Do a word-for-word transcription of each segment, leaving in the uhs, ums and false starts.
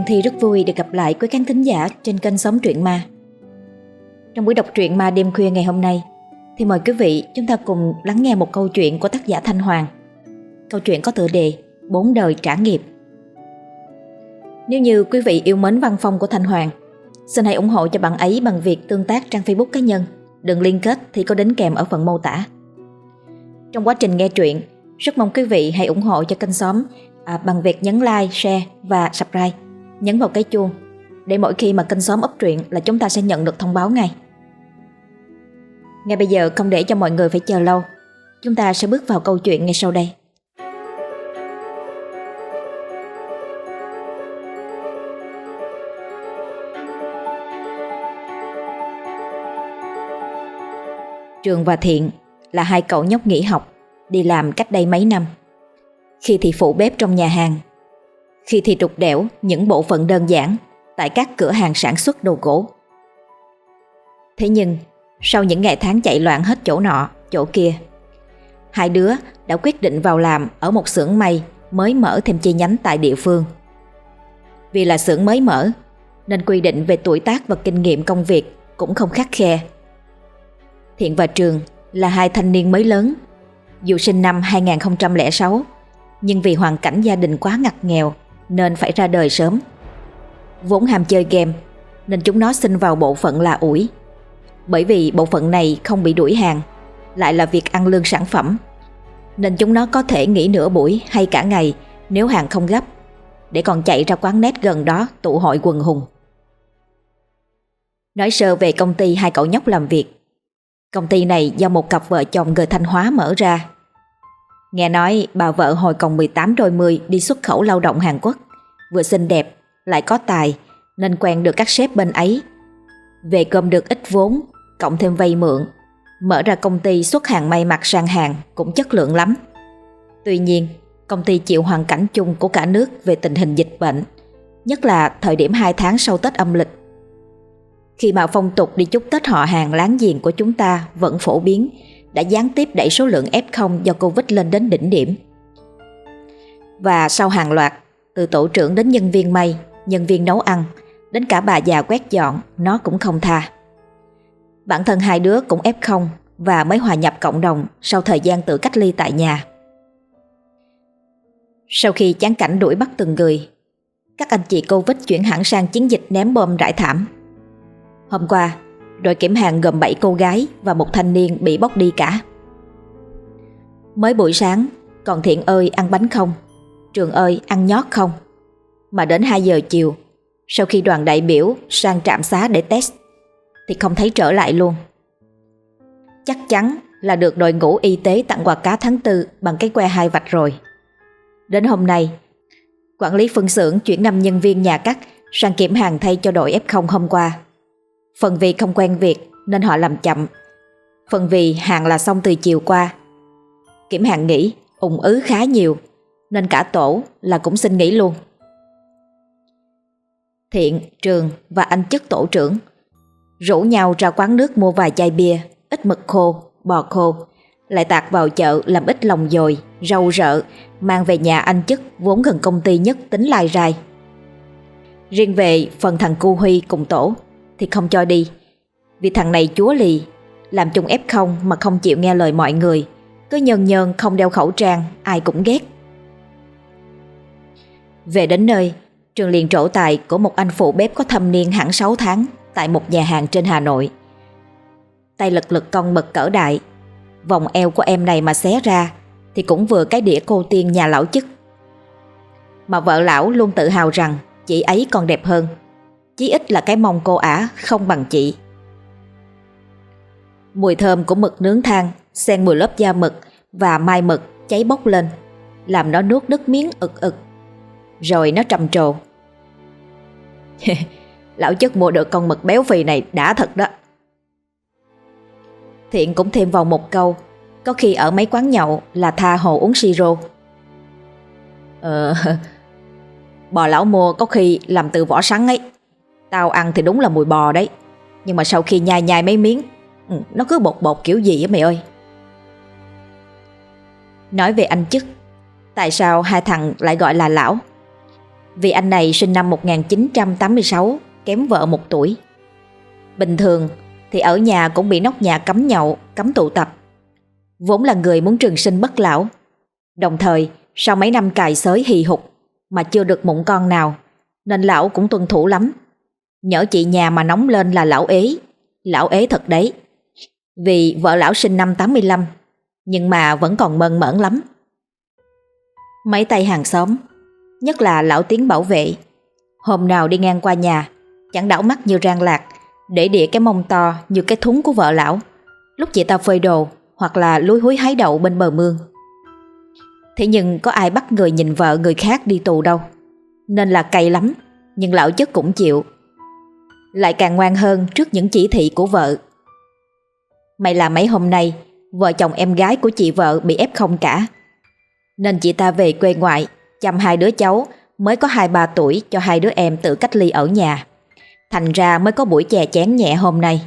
Thi rất vui được gặp lại quý khán thính giả trên kênh Sống Truyện Ma. Trong buổi đọc truyện ma đêm khuya ngày hôm nay thì mời quý vị chúng ta cùng lắng nghe một câu chuyện của tác giả Thanh Hoàng. Câu chuyện có tựa đề Bốn đời trả nghiệp. Nếu như quý vị yêu mến văn phong của Thanh Hoàng, xin hãy ủng hộ cho bạn ấy bằng việc tương tác trang Facebook cá nhân. Đường liên kết thì có đính kèm ở phần mô tả. Trong quá trình nghe truyện, rất mong quý vị hãy ủng hộ cho kênh Xóm à, bằng việc nhấn like, share và subscribe, nhấn vào cái chuông để mỗi khi mà kênh Xóm up truyện là chúng ta sẽ nhận được thông báo ngay. Ngay bây giờ không để cho mọi người phải chờ lâu, chúng ta sẽ bước vào câu chuyện ngay sau đây. Trường và Thiện là hai cậu nhóc nghỉ học, đi làm cách đây mấy năm. Khi thì phụ bếp trong nhà hàng, khi thì trục đẽo những bộ phận đơn giản tại các cửa hàng sản xuất đồ gỗ. Thế nhưng sau những ngày tháng chạy loạn hết chỗ nọ chỗ kia, hai đứa đã quyết định vào làm ở một xưởng may mới mở thêm chi nhánh tại địa phương. Vì là xưởng mới mở nên quy định về tuổi tác và kinh nghiệm công việc cũng không khắt khe. Thiện và Trường là hai thanh niên mới lớn, dù sinh năm hai không không sáu, nhưng vì hoàn cảnh gia đình quá ngặt nghèo nên phải ra đời sớm. Vốn ham chơi game nên chúng nó xin vào bộ phận là ủi. Bởi vì bộ phận này không bị đuổi hàng, lại là việc ăn lương sản phẩm, nên chúng nó có thể nghỉ nửa buổi hay cả ngày nếu hàng không gấp, để còn chạy ra quán net gần đó tụ hội quần hùng. Nói sơ về công ty hai cậu nhóc làm việc. Công ty này do một cặp vợ chồng người Thanh Hóa mở ra. Nghe nói bà vợ hồi còn mười tám đôi mươi đi xuất khẩu lao động Hàn Quốc, vừa xinh đẹp lại có tài nên quen được các sếp bên ấy. Về cơm được ít vốn, cộng thêm vay mượn, mở ra công ty xuất hàng may mặc sang Hàn cũng chất lượng lắm. Tuy nhiên, công ty chịu hoàn cảnh chung của cả nước về tình hình dịch bệnh, nhất là thời điểm hai tháng sau Tết âm lịch. Khi mà phong tục đi chúc Tết họ hàng láng giềng của chúng ta vẫn phổ biến, đã gián tiếp đẩy số lượng ép không do Covid lên đến đỉnh điểm. Và sau hàng loạt, từ tổ trưởng đến nhân viên may, nhân viên nấu ăn, đến cả bà già quét dọn, nó cũng không tha. Bản thân hai đứa cũng ép không và mới hòa nhập cộng đồng sau thời gian tự cách ly tại nhà. Sau khi chán cảnh đuổi bắt từng người, các anh chị Covid chuyển hẳn sang chiến dịch ném bom rải thảm. Hôm qua, đội kiểm hàng gồm bảy cô gái và một thanh niên bị bóc đi cả. Mới buổi sáng, còn Thiện ơi ăn bánh không, Trường ơi ăn nhót không. Mà đến hai giờ chiều, sau khi đoàn đại biểu sang trạm xá để test, thì không thấy trở lại luôn. Chắc chắn là được đội ngũ y tế tặng quà cá tháng tư bằng cái que hai vạch rồi. Đến hôm nay, quản lý phân xưởng chuyển năm nhân viên nhà cắt sang kiểm hàng thay cho đội ép không hôm qua. Phần vì không quen việc nên họ làm chậm, phần vì hàng là xong từ chiều qua. Kiểm hàng nghỉ, ùn ứ khá nhiều, nên cả tổ là cũng xin nghỉ luôn. Thiện, Trường và anh chức tổ trưởng rủ nhau ra quán nước mua vài chai bia, ít mực khô, bò khô, lại tạt vào chợ làm ít lòng dồi, rau rợ, mang về nhà anh chức vốn gần công ty nhất tính lai rai. Riêng về phần thằng cu Huy cùng tổ thì không cho đi, vì thằng này chúa lì, làm chung ép không mà không chịu nghe lời mọi người, cứ nhơn nhơn không đeo khẩu trang, ai cũng ghét. Về đến nơi, Trường liền trổ tài của một anh phụ bếp có thâm niên hẳn sáu tháng tại một nhà hàng trên Hà Nội. Tay lật lật con mực cỡ đại, vòng eo của em này mà xé ra thì cũng vừa cái đĩa cô tiên nhà lão chức. Mà vợ lão luôn tự hào rằng chị ấy còn đẹp hơn, chí ít là cái mông cô ả không bằng chị. Mùi thơm của mực nướng than xen mùi lớp da mực và mai mực cháy bốc lên, làm nó nuốt nước miếng ực ực. Rồi nó trầm trồ: lão chất mua được con mực béo phì này đã thật đó. Thiện cũng thêm vào một câu, có khi ở mấy quán nhậu là tha hồ uống siro. Ờ, bò lão mua có khi làm từ vỏ sắn ấy. Tao ăn thì đúng là mùi bò đấy, nhưng mà sau khi nhai nhai mấy miếng, nó cứ bột bột kiểu gì á mày ơi. Nói về anh chức, tại sao hai thằng lại gọi là lão? Vì anh này sinh năm một nghìn chín trăm tám mươi sáu, kém vợ một tuổi. Bình thường thì ở nhà cũng bị nóc nhà cấm nhậu, cấm tụ tập. Vốn là người muốn trường sinh bất lão. Đồng thời sau mấy năm cài xới hì hục mà chưa được mụn con nào, nên lão cũng tuân thủ lắm. Nhỡ chị nhà mà nóng lên là lão ế. Lão ế thật đấy. Vì vợ lão sinh năm tám mươi lăm, nhưng mà vẫn còn mơn mởn lắm. Mấy tay hàng xóm, nhất là lão Tiến bảo vệ, hôm nào đi ngang qua nhà chẳng đảo mắt như rang lạc, để đĩa cái mông to như cái thúng của vợ lão lúc chị ta phơi đồ hoặc là lúi húi hái đậu bên bờ mương. Thế nhưng có ai bắt người nhìn vợ người khác đi tù đâu, nên là cay lắm, nhưng lão chất cũng chịu. Lại càng ngoan hơn trước những chỉ thị của vợ. May là mấy hôm nay vợ chồng em gái của chị vợ bị ép không cả, nên chị ta về quê ngoại chăm hai đứa cháu mới có hai ba tuổi cho hai đứa em tự cách ly ở nhà. Thành ra mới có buổi chè chén nhẹ hôm nay.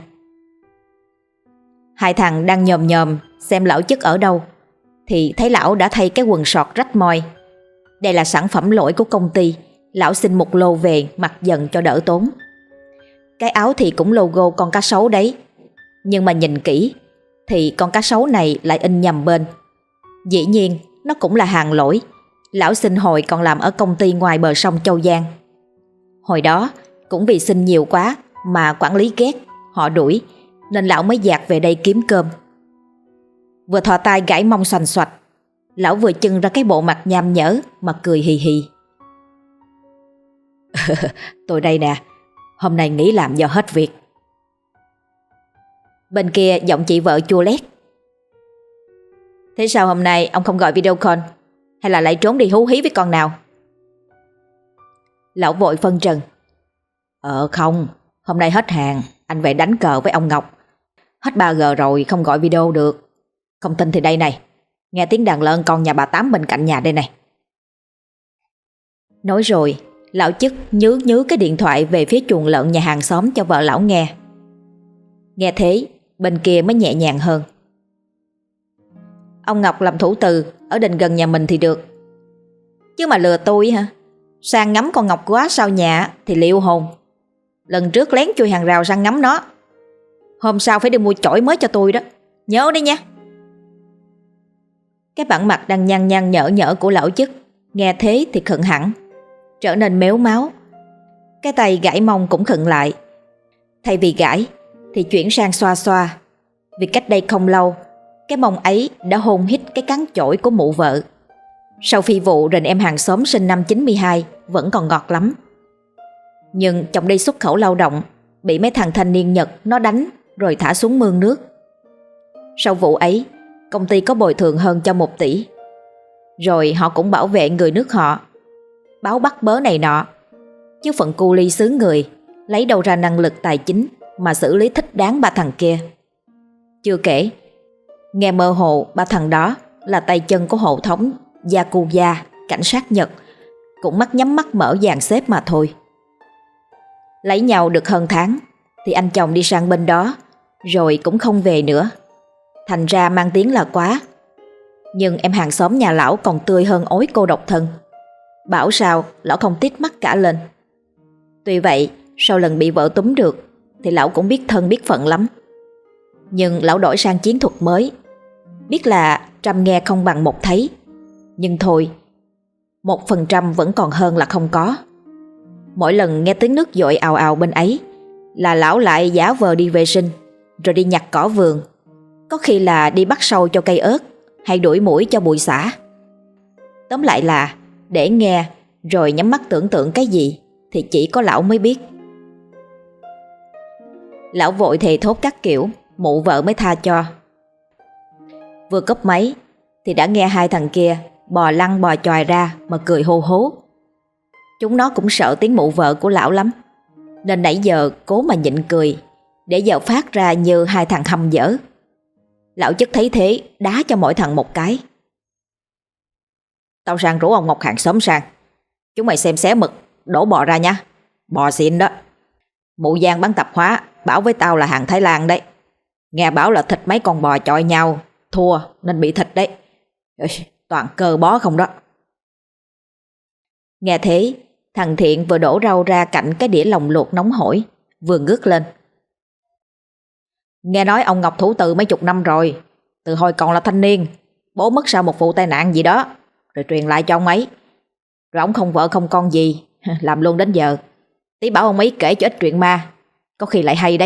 Hai thằng đang nhòm nhòm xem lão chất ở đâu, thì thấy lão đã thay cái quần sọt rách moi. Đây là sản phẩm lỗi của công ty, lão xin một lô về mặc dần cho đỡ tốn. Cái áo thì cũng logo con cá sấu đấy, nhưng mà nhìn kỹ thì con cá sấu này lại in nhầm bên. Dĩ nhiên nó cũng là hàng lỗi. Lão xin hồi còn làm ở công ty ngoài bờ sông Châu Giang. Hồi đó cũng vì xin nhiều quá mà quản lý ghét, họ đuổi, nên lão mới dạt về đây kiếm cơm. Vừa thò tay gãi mông xoành xoạch, lão vừa chưng ra cái bộ mặt nham nhở mà cười hì hì. Tôi đây nè, hôm nay nghỉ làm do hết việc. Bên kia giọng chị vợ chua lét. Thế sao hôm nay ông không gọi video call, hay là lại trốn đi hú hí với con nào? Lão vội phân trần. Ờ không, hôm nay hết hàng, anh về đánh cờ với ông Ngọc. Hết ba G rồi, không gọi video được. Không tin thì đây này, nghe tiếng đàn lợn con nhà bà Tám bên cạnh nhà đây này. Nói rồi, lão chức nhứ nhứ cái điện thoại về phía chuồng lợn nhà hàng xóm cho vợ lão nghe. Nghe thế, bên kia mới nhẹ nhàng hơn. Ông Ngọc làm thủ từ ở đình gần nhà mình thì được, chứ mà lừa tôi hả? Sang ngắm con Ngọc quá sau nhà thì liệu hồn. Lần trước lén chui hàng rào sang ngắm nó, hôm sau phải đi mua chổi mới cho tôi đó, nhớ đấy nha. Cái bản mặt đang nhăn nhăn nhở nhở của lão chức nghe thế thì khựng hẳn, trở nên méo máu. Cái tay gãi mông cũng khựng lại. Thay vì gãi thì chuyển sang xoa xoa, vì cách đây không lâu cái mông ấy đã hôn hít cái cán chổi của mụ vợ. Sau phi vụ rình em hàng xóm sinh năm chín mươi hai vẫn còn ngọt lắm. Nhưng chồng đi xuất khẩu lao động, bị mấy thằng thanh niên Nhật nó đánh rồi thả xuống mương nước. Sau vụ ấy, công ty có bồi thường hơn cho một tỷ. Rồi họ cũng bảo vệ người nước họ, báo bắt bớ này nọ. Chứ phận cu ly xứ người, lấy đâu ra năng lực tài chính mà xử lý thích đáng ba thằng kia. Chưa kể, nghe mơ hồ ba thằng đó là tay chân của hộ thống Yakuza, cảnh sát Nhật, cũng mắt nhắm mắt mở dàn xếp mà thôi. Lấy nhau được hơn tháng thì anh chồng đi sang bên đó, rồi cũng không về nữa. Thành ra mang tiếng là quá. Nhưng em hàng xóm nhà lão còn tươi hơn ối cô độc thân. Bảo sao lão không tít mắt cả lên. Tuy vậy, sau lần bị vợ túm được thì lão cũng biết thân biết phận lắm. Nhưng lão đổi sang chiến thuật mới. Biết là trăm nghe không bằng một thấy, nhưng thôi, một phần trăm vẫn còn hơn là không có. Mỗi lần nghe tiếng nước dội ào ào bên ấy là lão lại giả vờ đi vệ sinh, rồi đi nhặt cỏ vườn, có khi là đi bắt sâu cho cây ớt, hay đuổi muỗi cho bụi xả. Tóm lại là để nghe rồi nhắm mắt tưởng tượng cái gì thì chỉ có lão mới biết. Lão vội thề thốt các kiểu, mụ vợ mới tha cho. Vừa cúp máy thì đã nghe hai thằng kia bò lăn bò chòi ra mà cười hô hố. Chúng nó cũng sợ tiếng mụ vợ của lão lắm, nên nãy giờ cố mà nhịn cười, để giờ phát ra như hai thằng hầm dở. Lão chất thấy thế đá cho mỗi thằng một cái. Tao sang rủ ông Ngọc hàng xóm sang, chúng mày xem xé mực, đổ bò ra nha. Bò xịn đó. Mụ Giang bán tạp hóa bảo với tao là hàng Thái Lan đấy. Nghe bảo là thịt mấy con bò chọi nhau, thua nên bị thịt đấy. Toàn cơ bó không đó. Nghe thế thằng Thiện vừa đổ rau ra cạnh cái đĩa lòng luộc nóng hổi, vừa ngước lên. Nghe nói ông Ngọc thủ từ mấy chục năm rồi, từ hồi còn là thanh niên, bố mất sau một vụ tai nạn gì đó, rồi truyền lại cho ông ấy. Rồi ông không vợ không con gì, làm luôn đến giờ. Tí bảo ông ấy kể cho ít chuyện ma, có khi lại hay đấy.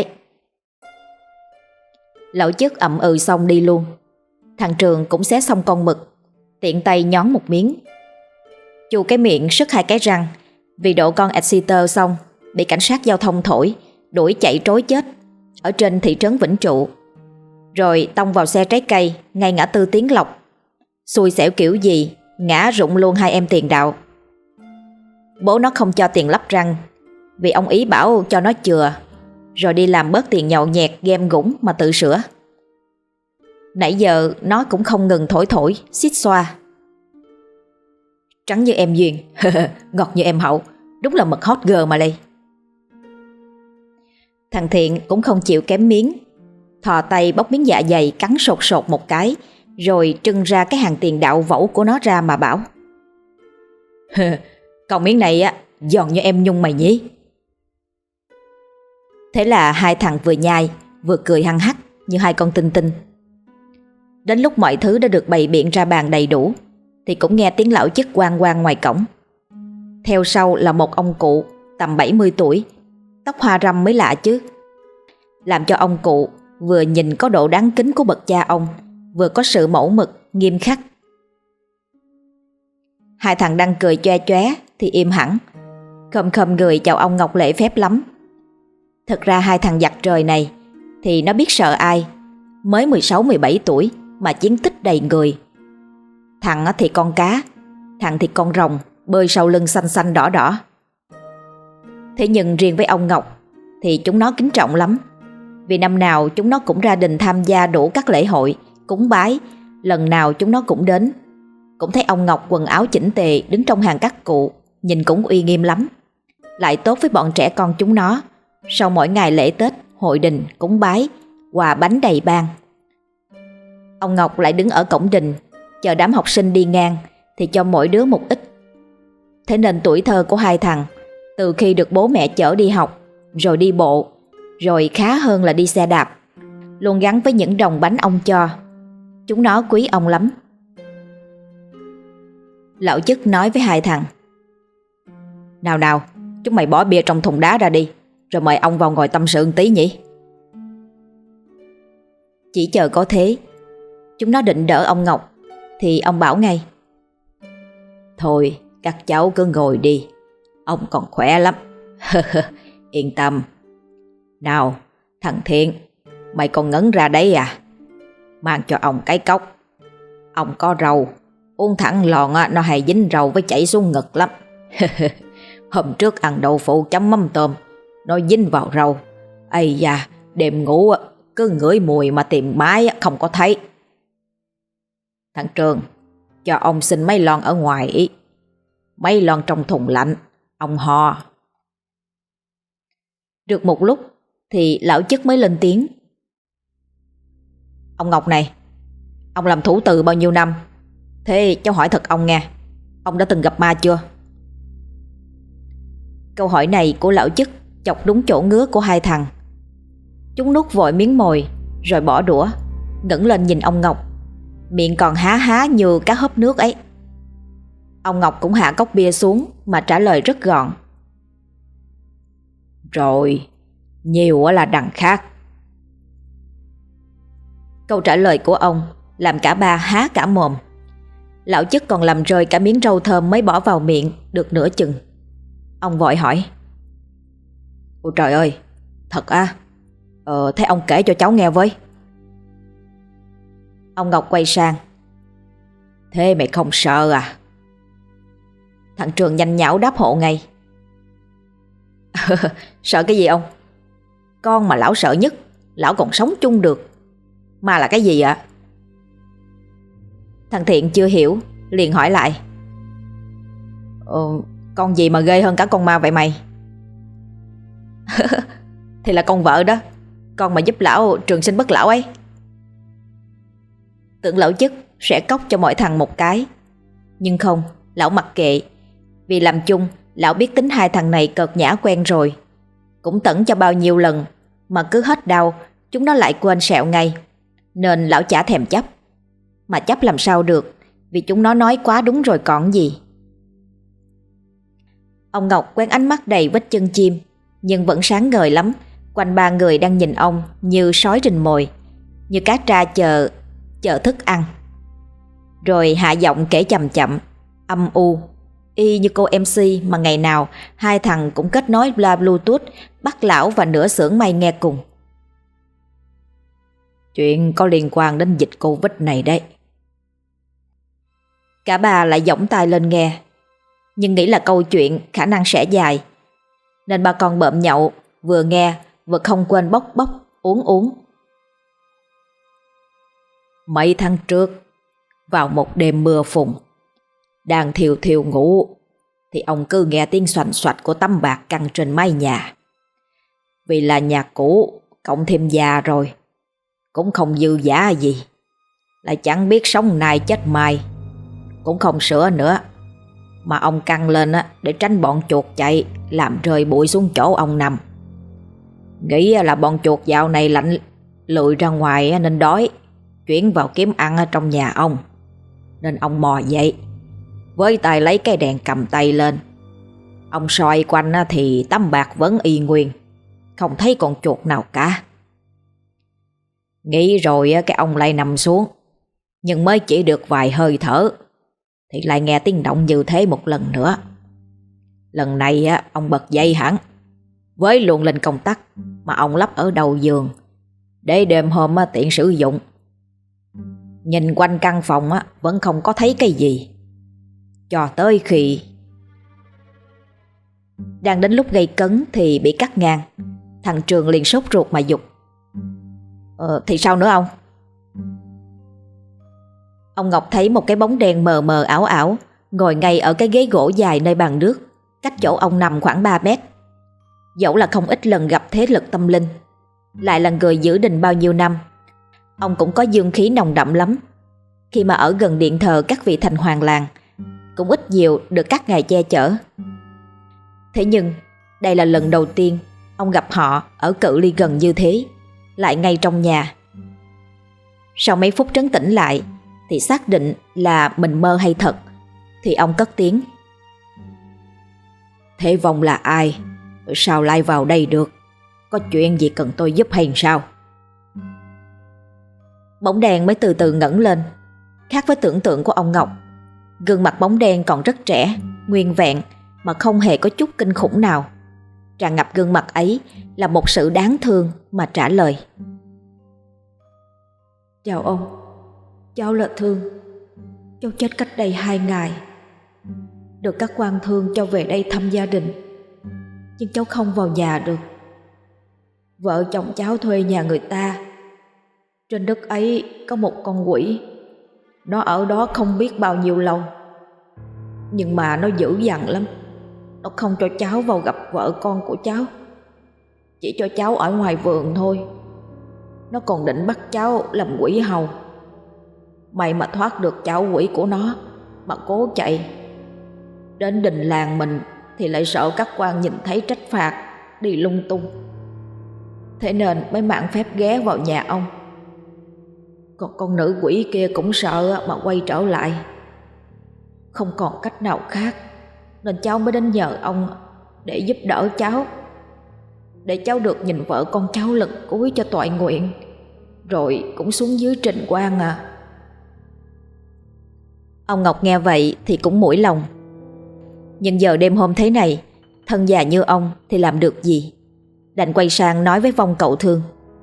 Lão Chức ậm ừ xong đi luôn. Thằng Trường cũng xé xong con mực, tiện tay nhón một miếng, chu cái miệng sứt hai cái răng vì độ con Exeter xong bị cảnh sát giao thông thổi đuổi chạy trối chết ở trên thị trấn Vĩnh Trụ, rồi tông vào xe trái cây ngay ngã tư Tiến Lộc. Xui xẻo kiểu gì ngã rụng luôn hai em tiền đạo. Bố nó không cho tiền lắp răng vì ông ý bảo cho nó chừa, rồi đi làm bớt tiền nhậu nhẹt game gũng mà tự sửa. Nãy giờ nó cũng không ngừng thổi thổi xít xoa. Trắng như em Duyên, ngọt như em Hậu, đúng là mật hot girl mà đây. Thằng Thiện cũng không chịu kém miếng, thò tay bóc miếng dạ dày cắn sột sột một cái, rồi trưng ra cái hàng tiền đạo vẩu của nó ra mà bảo: còn miếng này á, giòn như em Nhung mày nhí. Thế là hai thằng vừa nhai vừa cười hăng hắc như hai con tinh tinh. Đến lúc mọi thứ đã được bày biện ra bàn đầy đủ thì cũng nghe tiếng lão Chức oang oang ngoài cổng. Theo sau là một ông cụ tầm bảy mươi tuổi, tóc hoa râm mới lạ chứ, làm cho ông cụ vừa nhìn có độ đáng kính của bậc cha ông, vừa có sự mẫu mực nghiêm khắc. Hai thằng đang cười choe choé thì im hẳn, khom khom người chào ông Ngọc lễ phép lắm. Thật ra hai thằng giặc trời này thì nó biết sợ ai, mới mười sáu mười bảy tuổi mà chiến tích đầy người. Thằng thì con cá, thằng thì con rồng bơi sau lưng xanh xanh đỏ đỏ. Thế nhưng riêng với ông Ngọc thì chúng nó kính trọng lắm, vì năm nào chúng nó cũng ra đình tham gia đủ các lễ hội, cúng bái, lần nào chúng nó cũng đến. Cũng thấy ông Ngọc quần áo chỉnh tề đứng trong hàng các cụ, nhìn cũng uy nghiêm lắm. Lại tốt với bọn trẻ con chúng nó, sau mỗi ngày lễ Tết, hội đình, cúng bái, quà bánh đầy ban. Ông Ngọc lại đứng ở cổng đình, chờ đám học sinh đi ngang thì cho mỗi đứa một ít. Thế nên tuổi thơ của hai thằng, từ khi được bố mẹ chở đi học, rồi đi bộ, rồi khá hơn là đi xe đạp, luôn gắn với những đồng bánh ông cho. Chúng nó quý ông lắm. Lão Chức nói với hai thằng: Nào nào, chúng mày bỏ bia trong thùng đá ra đi, rồi mời ông vào ngồi tâm sự một tí nhỉ. Chỉ chờ có thế, chúng nó định đỡ ông Ngọc thì ông bảo ngay: Thôi các cháu cứ ngồi đi, ông còn khỏe lắm. Yên tâm. Nào thằng Thiện, mày còn ngấn ra đấy à? Mang cho ông cái cốc. Ông có rau, uống thẳng lòn nó hay dính rau với chảy xuống ngực lắm. Hôm trước ăn đậu phụ chấm mắm tôm, nó dính vào rau. Ây da, đêm ngủ cứ ngửi mùi mà tìm mái không có thấy. Thằng Trường, cho ông xin mấy lon ở ngoài ý. Mấy lon trong thùng lạnh, ông ho. Được một lúc thì lão Chức mới lên tiếng: Ông Ngọc này, ông làm thủ từ bao nhiêu năm? Thế cháu hỏi thật ông nghe, ông đã từng gặp ma chưa? Câu hỏi này của lão Chức chọc đúng chỗ ngứa của hai thằng. Chúng nuốt vội miếng mồi rồi bỏ đũa, ngẩng lên nhìn ông Ngọc, miệng còn há há như cá hớp nước ấy. Ông Ngọc cũng hạ cốc bia xuống mà trả lời rất gọn: Rồi, nhiều là đằng khác. Câu trả lời của ông làm cả ba há cả mồm. Lão Chức còn làm rơi cả miếng rau thơm mới bỏ vào miệng được nửa chừng. Ông vội hỏi: Ôi trời ơi, thật à? Ờ, thế ông kể cho cháu nghe với. Ông Ngọc quay sang: Thế mày không sợ à? Thằng Trường nhanh nhảu đáp hộ ngay: Sợ cái gì ông? Con mà lão sợ nhất, lão còn sống chung được. Ma là cái gì ạ? Thằng Thiện chưa hiểu, liền hỏi lại: ờ, Con gì mà ghê hơn cả con ma vậy mày? Thì là con vợ đó, con mà giúp lão trường sinh bất lão ấy. Tưởng lão Chức sẽ cốc cho mỗi thằng một cái, nhưng không, lão mặc kệ. Vì làm chung Lão biết tính hai thằng này cợt nhã quen rồi, cũng tẩn cho bao nhiêu lần mà cứ hết đau chúng nó lại quên sẹo ngay, nên lão chả thèm chấp. Mà chấp làm sao được, vì chúng nó nói quá đúng rồi còn gì. Ông Ngọc quét ánh mắt đầy vết chân chim, nhưng vẫn sáng ngời lắm. Quanh ba người đang nhìn ông như sói rình mồi, như cá tra chờ chờ thức ăn. Rồi hạ giọng kể chậm chậm, âm u, y như cô em xê mà ngày nào hai thằng cũng kết nối loa Bluetooth bắt lão và nửa xưởng may nghe cùng. Chuyện có liên quan đến dịch Covid này đấy. Cả ba lại giỏng tai lên nghe, nhưng nghĩ là câu chuyện khả năng sẽ dài, nên ba con bợm nhậu vừa nghe vừa không quên bốc bốc uống uống. Mấy tháng trước, vào một đêm mưa phùn, đang thiều thiều ngủ thì ông cứ nghe tiếng xoành xoạch của tấm bạc căng trên mái nhà. Vì là nhà cũ cộng thêm già rồi, cũng không dư giả gì, lại chẳng biết sống nay chết mai, cũng không sửa nữa, mà ông căng lên á để tránh bọn chuột chạy làm rơi bụi xuống chỗ ông nằm. Nghĩ là bọn chuột dạo này lạnh lười ra ngoài nên đói, chuyển vào kiếm ăn ở trong nhà ông, nên ông mò dậy, với tay lấy cái đèn cầm tay lên. Ông soi quanh thì tấm bạc vẫn y nguyên, không thấy con chuột nào cả. Nghĩ rồi cái ông lại nằm xuống, nhưng mới chỉ được vài hơi thở thì lại nghe tiếng động như thế một lần nữa. Lần này ông bật dậy hẳn, với luồn lên công tắc mà ông lắp ở đầu giường để đêm hôm tiện sử dụng. Nhìn quanh căn phòng vẫn không có thấy cái gì, cho tới khi đang đến lúc gây cấn thì bị cắt ngang. Thằng Trường liền sốt ruột mà giục, Ờ thì sao nữa ông? Ông Ngọc thấy một cái bóng đen mờ mờ ảo ảo ngồi ngay ở cái ghế gỗ dài nơi bàn nước, cách chỗ ông nằm khoảng ba mét. Dẫu là không ít lần gặp thế lực tâm linh, lại là người giữ đình bao nhiêu năm, ông cũng có dương khí nồng đậm lắm. Khi mà ở gần điện thờ các vị thành hoàng làng, cũng ít nhiều được các ngài che chở. Thế nhưng đây là lần đầu tiên ông gặp họ ở cự ly gần như thế, lại ngay trong nhà. Sau mấy phút trấn tĩnh lại thì xác định là mình mơ hay thật, thì ông cất tiếng, Thế Vong là ai? Sao lại vào đây được? Có chuyện gì cần tôi giúp hay sao? Bóng đèn mới từ từ ngẩng lên. Khác với tưởng tượng của ông Ngọc, gương mặt bóng đen còn rất trẻ, nguyên vẹn mà không hề có chút kinh khủng nào. Tràn ngập gương mặt ấy là một sự đáng thương mà trả lời, Chào ông, cháu là Thương. Cháu chết cách đây hai ngày, được các quan thương cho về đây thăm gia đình, nhưng cháu không vào nhà được. Vợ chồng cháu thuê nhà người ta. Trên đất ấy có một con quỷ, nó ở đó không biết bao nhiêu lâu, nhưng mà nó dữ dằn lắm. Nó không cho cháu vào gặp vợ con của cháu, chỉ cho cháu ở ngoài vườn thôi. Nó còn định bắt cháu làm quỷ hầu. May mà thoát được cháu quỷ của nó mà cố chạy. Đến đình làng mình thì lại sợ các quan nhìn thấy trách phạt, đi lung tung, thế nên mới mạn phép ghé vào nhà ông. Còn con nữ quỷ kia cũng sợ mà quay trở lại. Không còn cách nào khác nên cháu mới đến nhờ ông để giúp đỡ cháu, để cháu được nhìn vợ con cháu lần cuối cho toại nguyện, rồi cũng xuống dưới trình quan à. Ông Ngọc nghe vậy thì cũng mũi lòng. Nhưng giờ đêm hôm thế này, thân già như ông thì làm được gì. Đành quay sang nói với Vong cậu Thương,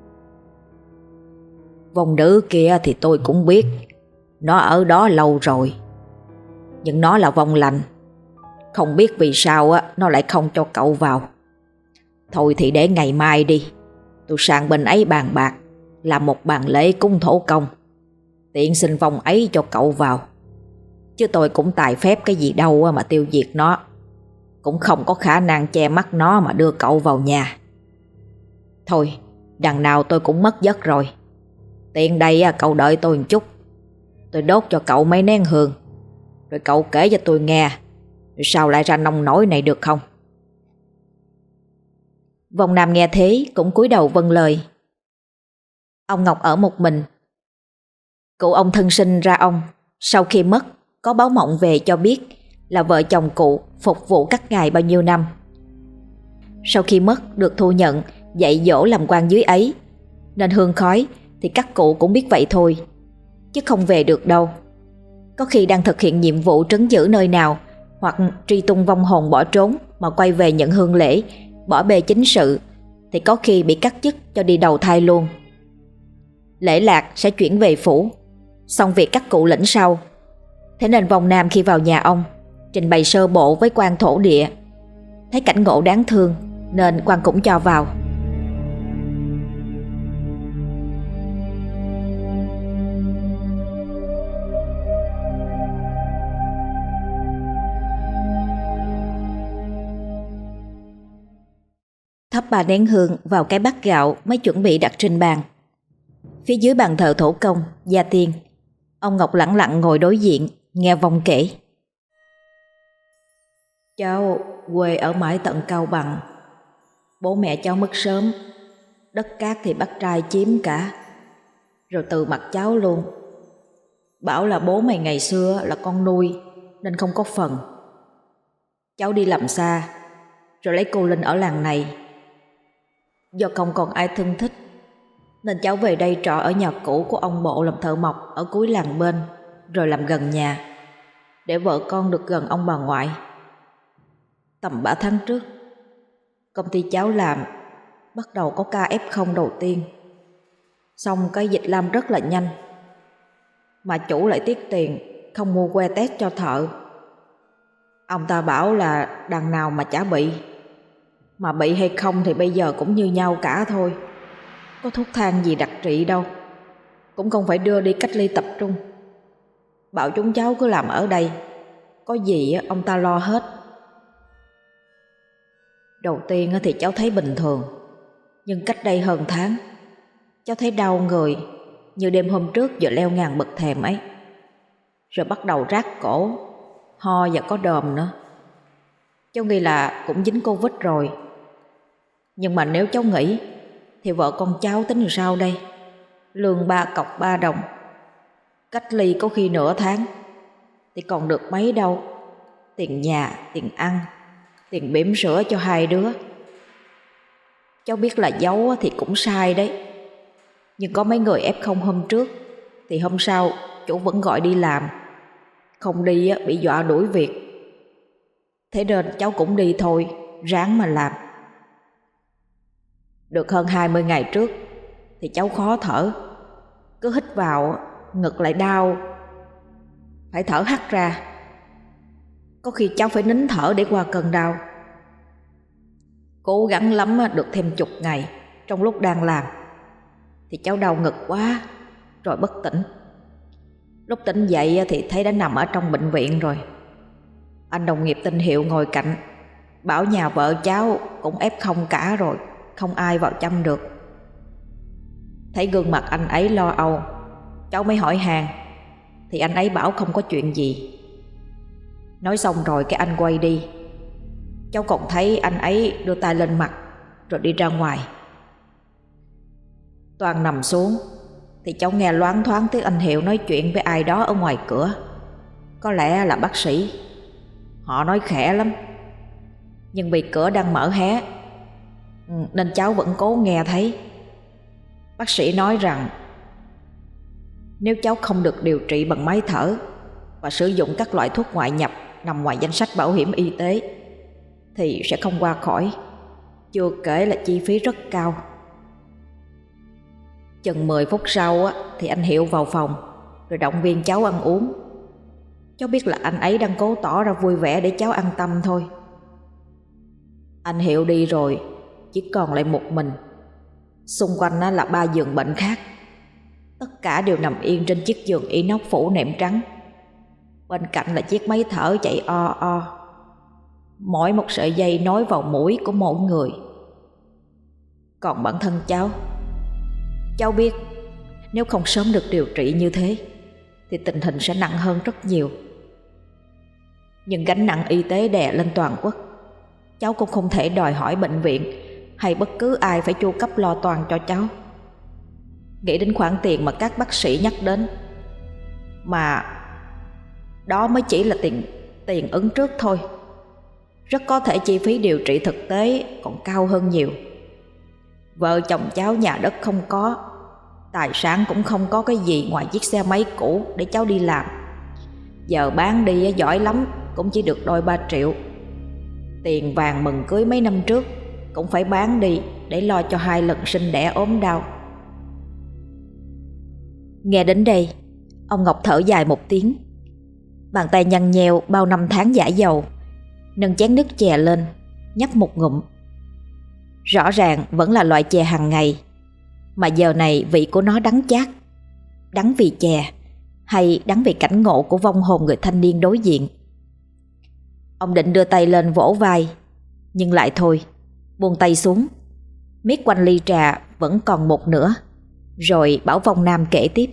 Vong nữ kia thì tôi cũng biết, nó ở đó lâu rồi, nhưng nó là vong lành, không biết vì sao á nó lại không cho cậu vào. Thôi thì để ngày mai đi, tôi sang bên ấy bàn bạc, làm một bàn lễ cúng thổ công, tiện xin vong ấy cho cậu vào. Chứ tôi cũng tài phép cái gì đâu mà tiêu diệt nó, cũng không có khả năng che mắt nó mà đưa cậu vào nhà. Thôi, đằng nào tôi cũng mất giấc rồi, tiện đây cậu đợi tôi một chút, tôi đốt cho cậu mấy nén hương, rồi cậu kể cho tôi nghe Sao lại ra nông nổi này được không? Vong Nam nghe thế cũng cúi đầu vâng lời. Ông Ngọc ở một mình. Cụ ông thân sinh ra ông sau khi mất có báo mộng về cho biết là vợ chồng cụ phục vụ các ngài bao nhiêu năm. Sau khi mất được thu nhận dạy dỗ làm quan dưới ấy, nên hương khói thì các cụ cũng biết vậy thôi, chứ không về được đâu. Có khi đang thực hiện nhiệm vụ trấn giữ nơi nào, hoặc truy tung vong hồn bỏ trốn mà quay về nhận hương lễ, bỏ bê chính sự, thì có khi bị cắt chức cho đi đầu thai luôn. Lễ lạc sẽ chuyển về phủ, xong việc các cụ lĩnh sau. Thế nên Vong Nam khi vào nhà ông trình bày sơ bộ với quan thổ địa, thấy cảnh ngộ đáng thương nên quan cũng cho vào. Thắp ba nén hương vào cái bát gạo mới chuẩn bị đặt trên bàn. Phía dưới bàn thờ thổ công, gia tiên, ông Ngọc lẳng lặng ngồi đối diện, nghe Vong kể. Cháu quê ở mãi tận Cao Bằng. Bố mẹ cháu mất sớm, đất cát thì bắt trai chiếm cả, rồi từ mặt cháu luôn. Bảo là bố mày ngày xưa là con nuôi nên không có phần. Cháu đi làm xa, rồi lấy cô Linh ở làng này. Do không còn ai thân thích nên cháu về đây trọ ở nhà cũ của ông bộ làm thợ mộc ở cuối làng bên, rồi làm gần nhà, để vợ con được gần ông bà ngoại. Tầm ba tháng trước, công ty cháu làm bắt đầu có ca ép không đầu tiên. Xong cái dịch làm rất là nhanh, mà chủ lại tiếc tiền không mua que test cho thợ. Ông ta bảo là đằng nào mà chả bị, mà bị hay không thì bây giờ cũng như nhau cả thôi. Có thuốc thang gì đặc trị đâu, cũng không phải đưa đi cách ly tập trung. Bảo chúng cháu cứ làm ở đây, có gì ông ta lo hết. Đầu tiên thì cháu thấy bình thường, nhưng cách đây hơn tháng cháu thấy đau người như đêm hôm trước vừa leo ngàn bậc thềm ấy. Rồi bắt đầu rát cổ, ho và có đờm nữa. Cháu nghĩ là cũng dính Covid rồi. Nhưng mà nếu cháu nghỉ thì vợ con cháu tính làm sao đây? Lương ba cọc ba đồng, cách ly có khi nửa tháng thì còn được mấy đâu. Tiền nhà, tiền ăn, tiền bỉm sữa cho hai đứa. Cháu biết là giấu thì cũng sai đấy, nhưng có mấy người ép không hôm trước thì hôm sau chủ vẫn gọi đi làm. Không đi bị dọa đuổi việc. Thế nên cháu cũng đi thôi, ráng mà làm. Được hơn hai mươi ngày trước thì cháu khó thở. Cứ hít vào ngực lại đau, phải thở hắt ra. Có khi cháu phải nín thở để qua cơn đau. Cố gắng lắm được thêm chục ngày. Trong lúc đang làm thì cháu đau ngực quá, rồi bất tỉnh. Lúc tỉnh dậy thì thấy đã nằm ở trong bệnh viện rồi. Anh đồng nghiệp tên Hiệu ngồi cạnh, bảo nhà vợ cháu cũng ép không cả rồi, không ai vào chăm được. Thấy gương mặt anh ấy lo âu, cháu mới hỏi han, thì anh ấy bảo không có chuyện gì. Nói xong rồi cái anh quay đi. Cháu còn thấy anh ấy đưa tay lên mặt rồi đi ra ngoài. Toàn nằm xuống thì cháu nghe loáng thoáng tiếng anh Hiệu nói chuyện với ai đó ở ngoài cửa. Có lẽ là bác sĩ. Họ nói khẽ lắm, nhưng vì cửa đang mở hé nên cháu vẫn cố nghe thấy. Bác sĩ nói rằng nếu cháu không được điều trị bằng máy thở và sử dụng các loại thuốc ngoại nhập nằm ngoài danh sách bảo hiểm y tế thì sẽ không qua khỏi, chưa kể là chi phí rất cao. Chừng mười phút sau thì anh Hiệu vào phòng rồi động viên cháu ăn uống. Cháu biết là anh ấy đang cố tỏ ra vui vẻ để cháu an tâm thôi. Anh Hiệu đi rồi, chỉ còn lại một mình. Xung quanh là ba giường bệnh khác, tất cả đều nằm yên trên chiếc giường inox phủ nệm trắng. Bên cạnh là chiếc máy thở chạy o o, mỗi một sợi dây nối vào mũi của mỗi người. Còn bản thân cháu, cháu biết nếu không sớm được điều trị như thế thì tình hình sẽ nặng hơn rất nhiều. Nhưng gánh nặng y tế đè lên toàn quốc, cháu cũng không thể đòi hỏi bệnh viện hay bất cứ ai phải chu cấp lo toan cho cháu. Nghĩ đến khoản tiền mà các bác sĩ nhắc đến, mà đó mới chỉ là tiền tiền ứng trước thôi. Rất có thể chi phí điều trị thực tế còn cao hơn nhiều. Vợ chồng cháu nhà đất không có, tài sản cũng không có cái gì ngoài chiếc xe máy cũ để cháu đi làm. Giờ bán đi giỏi lắm cũng chỉ được đôi ba triệu. Tiền vàng mừng cưới mấy năm trước cũng phải bán đi để lo cho hai lần sinh đẻ ốm đau. Nghe đến đây, ông Ngọc thở dài một tiếng. Bàn tay nhăn nheo bao năm tháng dãi dầu, nâng chén nước chè lên, nhấp một ngụm. Rõ ràng vẫn là loại chè hàng ngày, mà giờ này vị của nó đắng chát. Đắng vì chè, hay đắng vì cảnh ngộ của vong hồn người thanh niên đối diện. Ông định đưa tay lên vỗ vai, nhưng lại thôi, buông tay xuống, miết quanh ly trà vẫn còn một nửa, rồi bảo Vong Nam kể tiếp.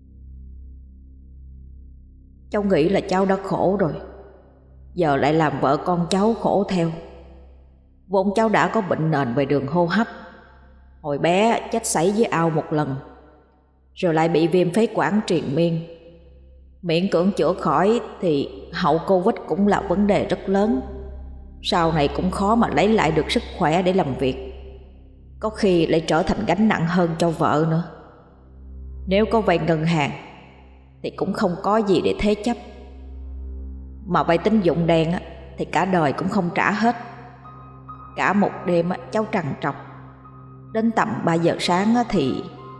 Cháu nghĩ là cháu đã khổ rồi, giờ lại làm vợ con cháu khổ theo. Vốn cháu đã có bệnh nền về đường hô hấp, hồi bé chết sảy dưới ao một lần, rồi lại bị viêm phế quản triền miên. Miễn cưỡng chữa khỏi thì hậu Covid cũng là vấn đề rất lớn. Sau này cũng khó mà lấy lại được sức khỏe để làm việc, có khi lại trở thành gánh nặng hơn cho vợ nữa. Nếu có vay ngân hàng thì cũng không có gì để thế chấp, mà vay tín dụng đen thì cả đời cũng không trả hết. Cả một đêm cháu trằn trọc, đến tầm ba giờ sáng thì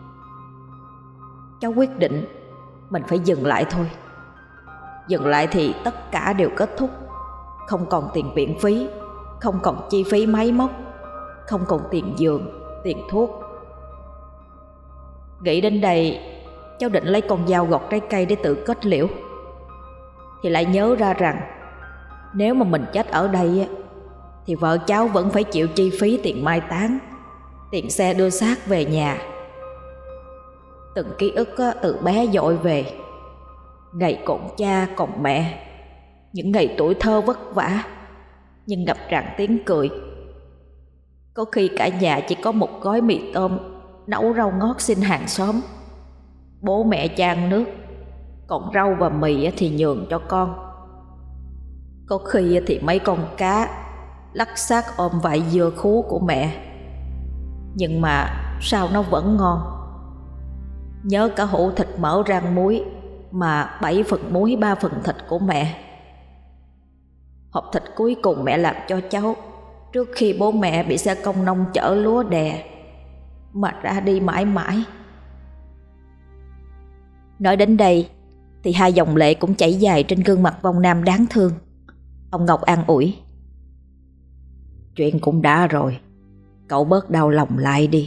cháu quyết định mình phải dừng lại thôi. Dừng lại thì tất cả đều kết thúc. Không còn tiền viện phí, không còn chi phí máy móc, không còn tiền giường, tiền thuốc. Nghĩ đến đây, cháu định lấy con dao gọt trái cây để tự kết liễu, thì lại nhớ ra rằng nếu mà mình chết ở đây thì vợ cháu vẫn phải chịu chi phí tiền mai táng, tiền xe đưa xác về nhà. Từng ký ức từ bé dội về, ngày còn cha còn mẹ, những ngày tuổi thơ vất vả nhưng ngập tràn tiếng cười. Có khi cả nhà chỉ có một gói mì tôm nấu rau ngót xin hàng xóm. Bố mẹ chan nước, còn rau và mì thì nhường cho con. Có khi thì mấy con cá lắc xác ôm vải dưa khú của mẹ, nhưng mà sao nó vẫn ngon. Nhớ cả hũ thịt mỡ rang muối, mà bảy phần muối ba phần thịt của mẹ. Hộp thịt cuối cùng mẹ làm cho cháu trước khi bố mẹ bị xe công nông chở lúa đè mà ra đi mãi mãi. Nói đến đây thì hai dòng lệ cũng chảy dài trên gương mặt Vong Nam đáng thương. Ông Ngọc an ủi. Chuyện cũng đã rồi, cậu bớt đau lòng lại đi.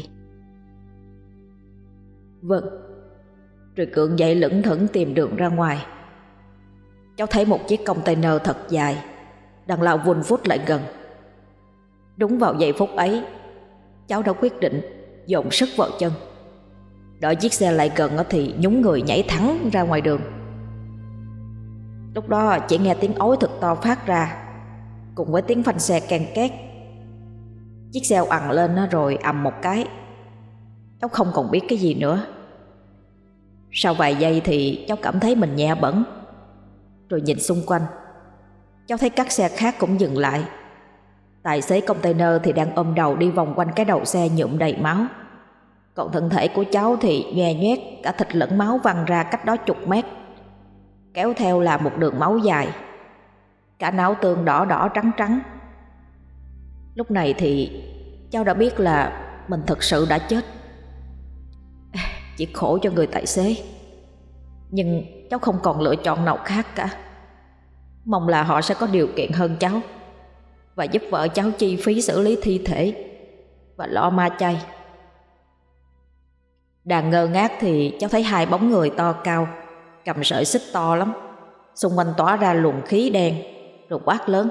Vâng. Rồi Cường dậy lững thững tìm đường ra ngoài. Cháu thấy một chiếc container thật dài đang lao vun vút lại gần. Đúng vào giây phút ấy, cháu đã quyết định dồn sức vào chân. Đợi chiếc xe lại gần thì nhún người nhảy thẳng ra ngoài đường. Lúc đó chỉ nghe tiếng ối thật to phát ra, cùng với tiếng phanh xe ken két. Chiếc xe ằn lên rồi ầm một cái. Cháu không còn biết cái gì nữa. Sau vài giây thì cháu cảm thấy mình nhẹ bẫng. Rồi nhìn xung quanh, cháu thấy các xe khác cũng dừng lại. Tài xế container thì đang ôm đầu đi vòng quanh cái đầu xe nhuộm đầy máu. Còn thân thể của cháu thì nhòe nhoét, cả thịt lẫn máu văng ra cách đó chục mét, kéo theo là một đường máu dài. Cả não tương đỏ đỏ trắng trắng. Lúc này thì cháu đã biết là mình thực sự đã chết. Chỉ khổ cho người tài xế, nhưng cháu không còn lựa chọn nào khác cả. Mong là họ sẽ có điều kiện hơn cháu và giúp vợ cháu chi phí xử lý thi thể và lo ma chay. Đang ngơ ngác thì cháu thấy hai bóng người to cao cầm sợi xích to lắm, xung quanh tỏa ra luồng khí đen, rồi quát lớn.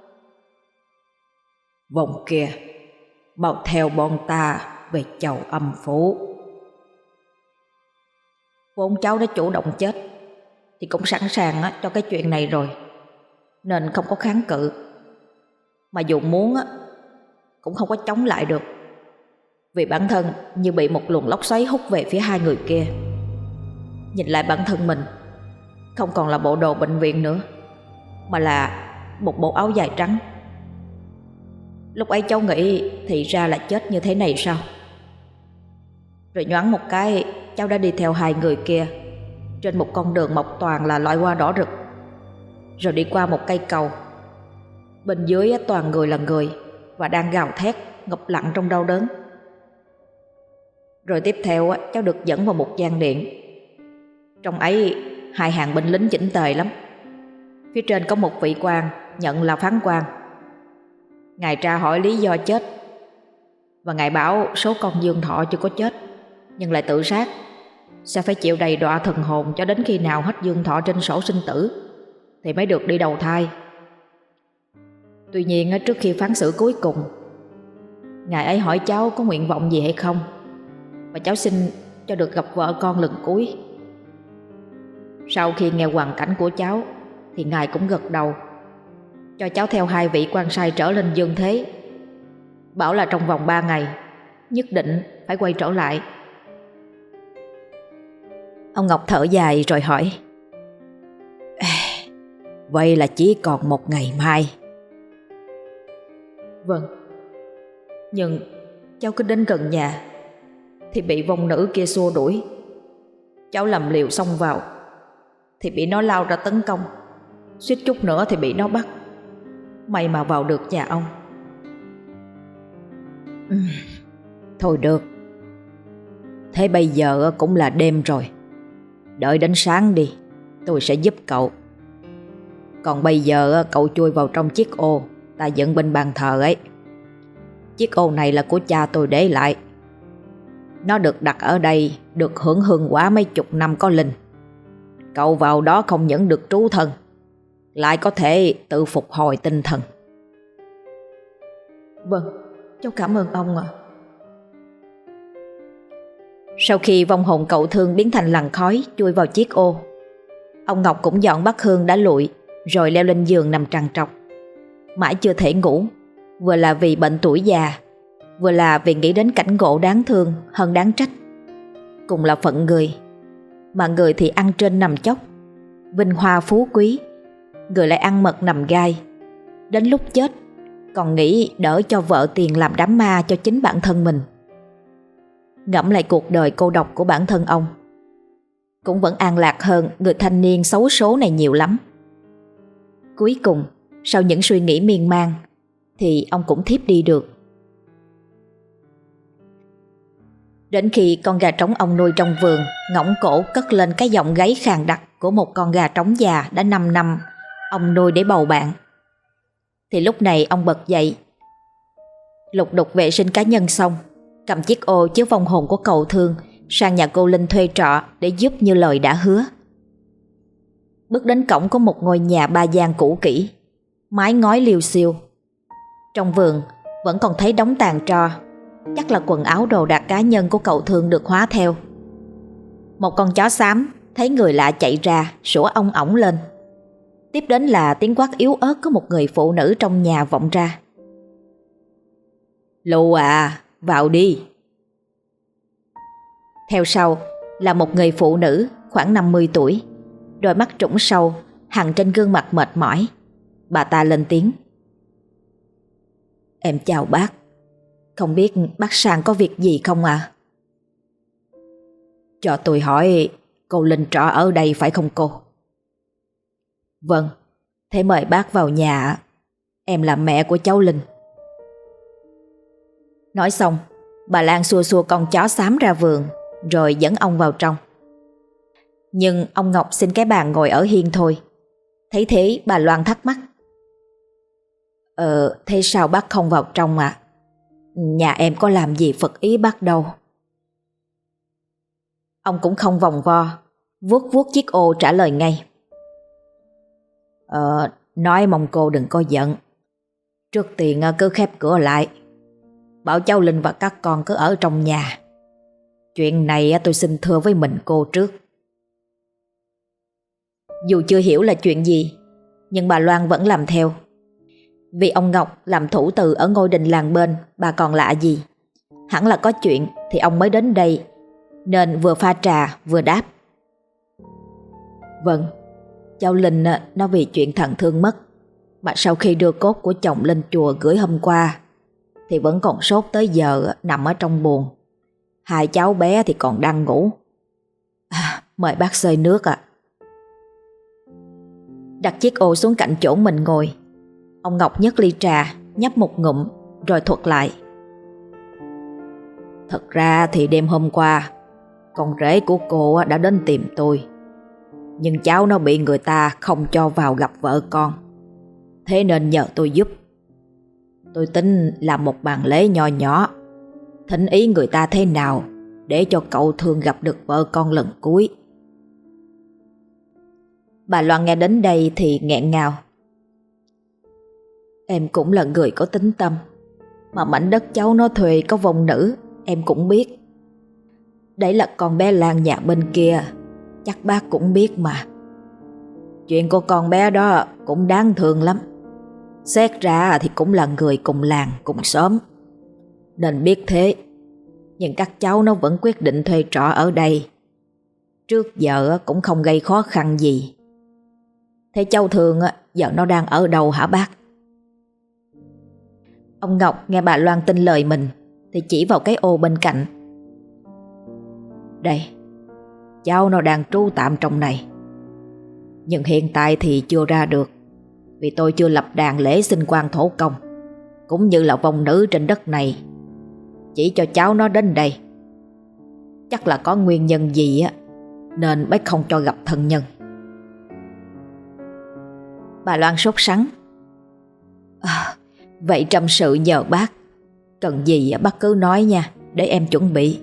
Vòng kìa, mau theo bọn ta về chầu âm phủ. Vốn cháu đã chủ động chết thì cũng sẵn sàng cho cái chuyện này rồi. nên không có kháng cự. Mà dù muốn á, cũng không có chống lại được, vì bản thân như bị một luồng lốc xoáy hút về phía hai người kia. Nhìn lại bản thân mình, không còn là bộ đồ bệnh viện nữa, mà là một bộ áo dài trắng. Lúc ấy cháu nghĩ thì ra là chết như thế này sao? Rồi nhoáng một cái, cháu đã đi theo hai người kia trên một con đường mọc toàn là loại hoa đỏ rực, rồi đi qua một cây cầu. Bên dưới toàn người là người và đang gào thét ngập lặng trong đau đớn. Rồi tiếp theo cháu được dẫn vào một gian điện. Trong ấy hai hàng binh lính chỉnh tề lắm. Phía trên có một vị quan nhận là phán quan. Ngài tra hỏi lý do chết, và ngài bảo số con Dương Thọ chưa có chết nhưng lại tự sát, sẽ phải chịu đầy đọa thần hồn cho đến khi nào hết Dương Thọ trên sổ sinh tử thì mới được đi đầu thai. Tuy nhiên trước khi phán xử cuối cùng, ngài ấy hỏi cháu có nguyện vọng gì hay không, và cháu xin cho được gặp vợ con lần cuối. Sau khi nghe hoàn cảnh của cháu thì ngài cũng gật đầu, cho cháu theo hai vị quan sai trở lên dương thế, bảo là trong vòng ba ngày nhất định phải quay trở lại. Ông Ngọc thở dài rồi hỏi: Vậy là chỉ còn một ngày mai? Vâng. Nhưng cháu cứ đến gần nhà thì bị vong nữ kia xua đuổi. Cháu làm liều xông vào thì bị nó lao ra tấn công, suýt chút nữa thì bị nó bắt. May mà vào được nhà ông. Ừ, thôi được. Thế bây giờ cũng là đêm rồi, đợi đến sáng đi, tôi sẽ giúp cậu. Còn bây giờ cậu chui vào trong chiếc ô ta dựng bên bàn thờ ấy. Chiếc ô này là của cha tôi để lại. Nó được đặt ở đây, được hưởng hương quả mấy chục năm có linh. Cậu vào đó không những được trú thân, lại có thể tự phục hồi tinh thần. Vâng, cháu cảm ơn ông ạ. Sau khi vong hồn cậu Thương biến thành làn khói chui vào chiếc ô, ông Ngọc cũng dọn bát hương đã nguội rồi leo lên giường nằm trằn trọc. Mãi chưa thể ngủ, vừa là vì bệnh tuổi già, vừa là vì nghĩ đến cảnh ngộ đáng thương hơn đáng trách. Cùng là phận người, mà người thì ăn trên nằm chốc, vinh hoa phú quý, người lại ăn mật nằm gai. Đến lúc chết còn nghĩ đỡ cho vợ tiền làm đám ma cho chính bản thân mình. Ngẫm lại cuộc đời cô độc của bản thân ông, cũng vẫn an lạc hơn người thanh niên xấu số này nhiều lắm. Cuối cùng, sau những suy nghĩ miên man, thì ông cũng thiếp đi được. Đến khi con gà trống ông nuôi trong vườn ngỗng cổ cất lên cái giọng gáy khàn đặc của một con gà trống già đã năm năm ông nuôi để bầu bạn, thì lúc này ông bật dậy, lục đục vệ sinh cá nhân xong, cầm chiếc ô chứa vong hồn của cậu Thương sang nhà cô Linh thuê trọ để giúp như lời đã hứa. Bước đến cổng có một ngôi nhà ba gian cũ kỹ, mái ngói liêu xiêu. Trong vườn vẫn còn thấy đống tàn tro, chắc là quần áo đồ đạc cá nhân của cậu Thương được hóa theo. Một con chó xám thấy người lạ chạy ra sủa ong ỏng lên. Tiếp đến là tiếng quát yếu ớt của một người phụ nữ trong nhà vọng ra: Lù à, vào đi. Theo sau là một người phụ nữ khoảng năm mươi tuổi, đôi mắt trũng sâu hằn trên gương mặt mệt mỏi. Bà ta lên tiếng: Em chào bác, không biết bác Sang có việc gì không ạ? À? Cho tôi hỏi, cô Linh trọ ở đây phải không cô? Vâng, thế mời bác vào nhà, em là mẹ của cháu Linh. Nói xong, bà Lan xua xua con chó xám ra vườn rồi dẫn ông vào trong. Nhưng ông Ngọc xin cái bàn ngồi ở hiên thôi. Thấy thế bà Loan thắc mắc: Ờ, thế sao bác không vào trong ạ? À? Nhà em có làm gì phật ý bác đâu. Ông cũng không vòng vo, vuốt vuốt chiếc ô trả lời ngay: Ờ, nói mong cô đừng có giận. Trước tiên cứ khép cửa lại, bảo cháu Linh và các con cứ ở trong nhà. Chuyện này tôi xin thưa với mình cô trước. Dù chưa hiểu là chuyện gì, Nhưng bà Loan vẫn làm theo. Vì ông Ngọc làm thủ từ ở ngôi đình làng bên, bà còn lạ gì. Hẳn là có chuyện thì ông mới đến đây, nên vừa pha trà vừa đáp. Vâng, cháu Linh nó vì chuyện thằng Thương mất, mà sau khi đưa cốt của chồng lên chùa gửi hôm qua thì vẫn còn sốt tới giờ, nằm ở trong buồng. Hai cháu bé thì còn đang ngủ. À, mời bác xơi nước ạ. Đặt chiếc ô xuống cạnh chỗ mình ngồi, ông Ngọc nhấc ly trà, nhấp một ngụm rồi thuật lại. Thật ra thì đêm hôm qua con rể của cô đã đến tìm tôi, nhưng cháu nó bị người ta không cho vào gặp vợ con, thế nên nhờ tôi giúp. Tôi tính làm một bàn lễ nho nhỏ, thỉnh ý người ta thế nào để cho cậu Thương gặp được vợ con lần cuối. Bà Loan nghe đến đây thì nghẹn ngào. Em cũng là người có tính tâm, mà mảnh đất cháu nó thuê có vong nữ em cũng biết. Đấy là con bé Lan nhà bên kia, chắc bác cũng biết mà. Chuyện của con bé đó cũng đáng thương lắm. Xét ra thì cũng là người cùng làng cùng xóm, nên biết thế, nhưng các cháu nó vẫn quyết định thuê trọ ở đây. Trước giờ cũng không gây khó khăn gì. Thế cháu Thương giờ nó đang ở đâu hả bác? Ông Ngọc nghe bà Loan tin lời mình thì chỉ vào cái ô bên cạnh. Đây, cháu nó đang trú tạm trong này, nhưng hiện tại thì chưa ra được, vì tôi chưa lập đàn lễ xin quan thổ công, cũng như là vong nữ trên đất này. Chỉ cho cháu nó đến đây. Chắc là có nguyên nhân gì á, nên bác không cho gặp thân nhân. Bà Loan sốt sắng. À, vậy trâm sự nhờ bác, cần gì bác cứ nói nha, để em chuẩn bị.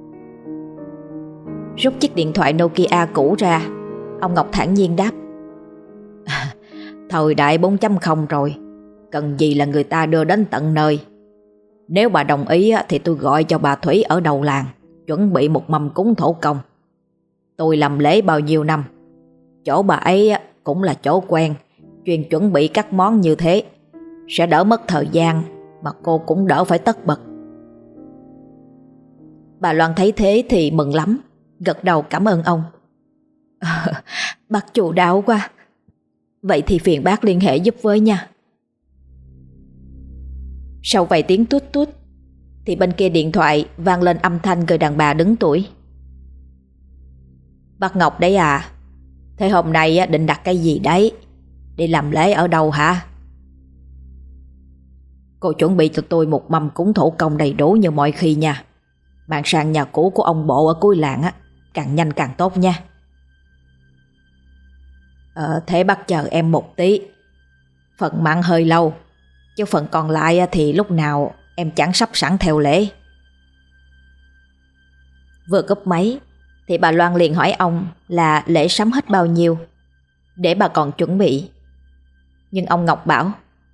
Rút chiếc điện thoại Nokia cũ ra, ông Ngọc thản nhiên đáp. À, thời đại bốn chấm không rồi, cần gì là người ta đưa đến tận nơi. Nếu bà đồng ý thì tôi gọi cho bà Thủy ở đầu làng chuẩn bị một mâm cúng thổ công. Tôi làm lễ bao nhiêu năm, chỗ bà ấy cũng là chỗ quen, chuyên chuẩn bị các món như thế, sẽ đỡ mất thời gian, mà cô cũng đỡ phải tất bật. Bà Loan thấy thế thì mừng lắm, gật đầu cảm ơn ông. À, bác chu đáo quá. Vậy thì phiền bác liên hệ giúp với nha. Sau vài tiếng tút tút thì bên kia điện thoại vang lên âm thanh người đàn bà đứng tuổi. Bác Ngọc đấy à? Thế hôm nay định đặt cái gì đấy? Đi làm lễ ở đâu hả? Cô chuẩn bị cho tôi một mâm cúng thổ công đầy đủ như mọi khi nha. Mang sang nhà cũ của ông bộ ở cuối làng á, càng nhanh càng tốt nha. Ờ, thế bác chờ em một tí. Phần mặn hơi lâu, chứ phần còn lại thì lúc nào em chẳng sắp sẵn theo lễ. Vừa cúp máy thì bà Loan liền hỏi ông là lễ sắm hết bao nhiêu, để bà còn chuẩn bị. Nhưng ông Ngọc bảo,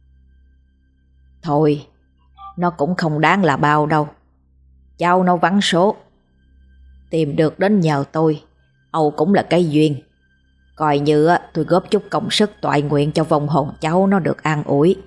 thôi, nó cũng không đáng là bao đâu. Cháu nó vắng số, tìm được đến nhờ tôi, Âu cũng là cái duyên. Coi như tôi góp chút công sức toại nguyện cho vong hồn cháu nó được an ủi.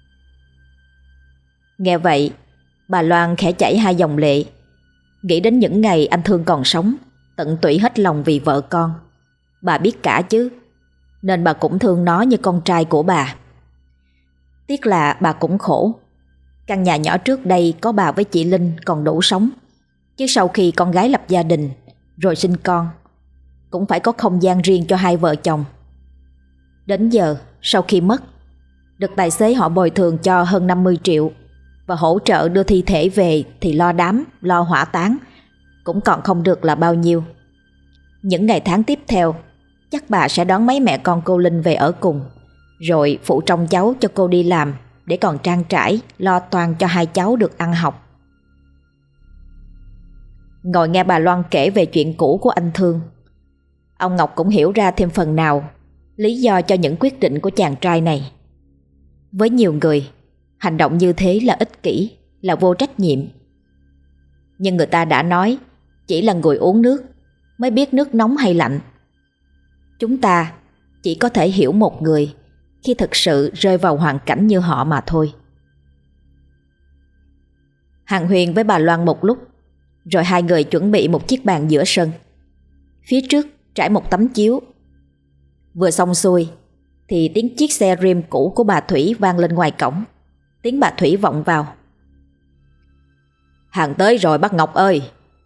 Nghe vậy, bà Loan khẽ chảy hai dòng lệ, nghĩ đến những ngày anh Thương còn sống, tận tụy hết lòng vì vợ con. Bà biết cả chứ, nên bà cũng thương nó như con trai của bà. Tiếc là bà cũng khổ. Căn nhà nhỏ trước đây có bà với chị Linh còn đủ sống, chứ sau khi con gái lập gia đình rồi sinh con, cũng phải có không gian riêng cho hai vợ chồng. Đến giờ sau khi mất, được tài xế họ bồi thường cho hơn năm mươi triệu và hỗ trợ đưa thi thể về, thì lo đám, lo hỏa táng cũng còn không được là bao nhiêu. Những ngày tháng tiếp theo, chắc bà sẽ đón mấy mẹ con cô Linh về ở cùng, rồi phụ trông cháu cho cô đi làm, để còn trang trải, lo toan cho hai cháu được ăn học. Ngồi nghe bà Loan kể về chuyện cũ của anh Thương, ông Ngọc cũng hiểu ra thêm phần nào lý do cho những quyết định của chàng trai này. Với nhiều người, hành động như thế là ích kỷ, là vô trách nhiệm. Nhưng người ta đã nói, chỉ là người uống nước mới biết nước nóng hay lạnh. Chúng ta chỉ có thể hiểu một người khi thực sự rơi vào hoàn cảnh như họ mà thôi. Hàn huyên với bà Loan một lúc, rồi hai người chuẩn bị một chiếc bàn giữa sân. Phía trước trải một tấm chiếu. Vừa xong xuôi thì tiếng chiếc xe rim cũ của bà Thủy vang lên ngoài cổng. Tiếng bà Thủy vọng vào. Hàng tới rồi bác Ngọc ơi.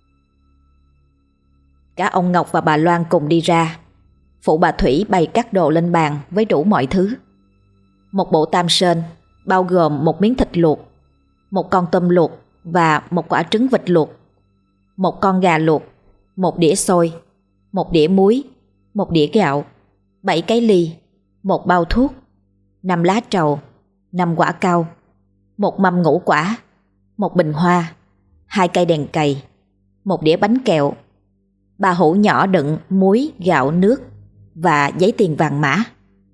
Cả ông Ngọc và bà Loan cùng đi ra. Phụ bà Thủy bày các đồ lên bàn với đủ mọi thứ. Một bộ tam sên bao gồm một miếng thịt luộc, một con tôm luộc và một quả trứng vịt luộc, một con gà luộc, một đĩa xôi, một đĩa muối, một đĩa gạo, bảy cái ly, một bao thuốc, năm lá trầu, năm quả cau, một mâm ngũ quả, một bình hoa, hai cây đèn cầy, một đĩa bánh kẹo, ba hũ nhỏ đựng muối, gạo, nước và giấy tiền vàng mã.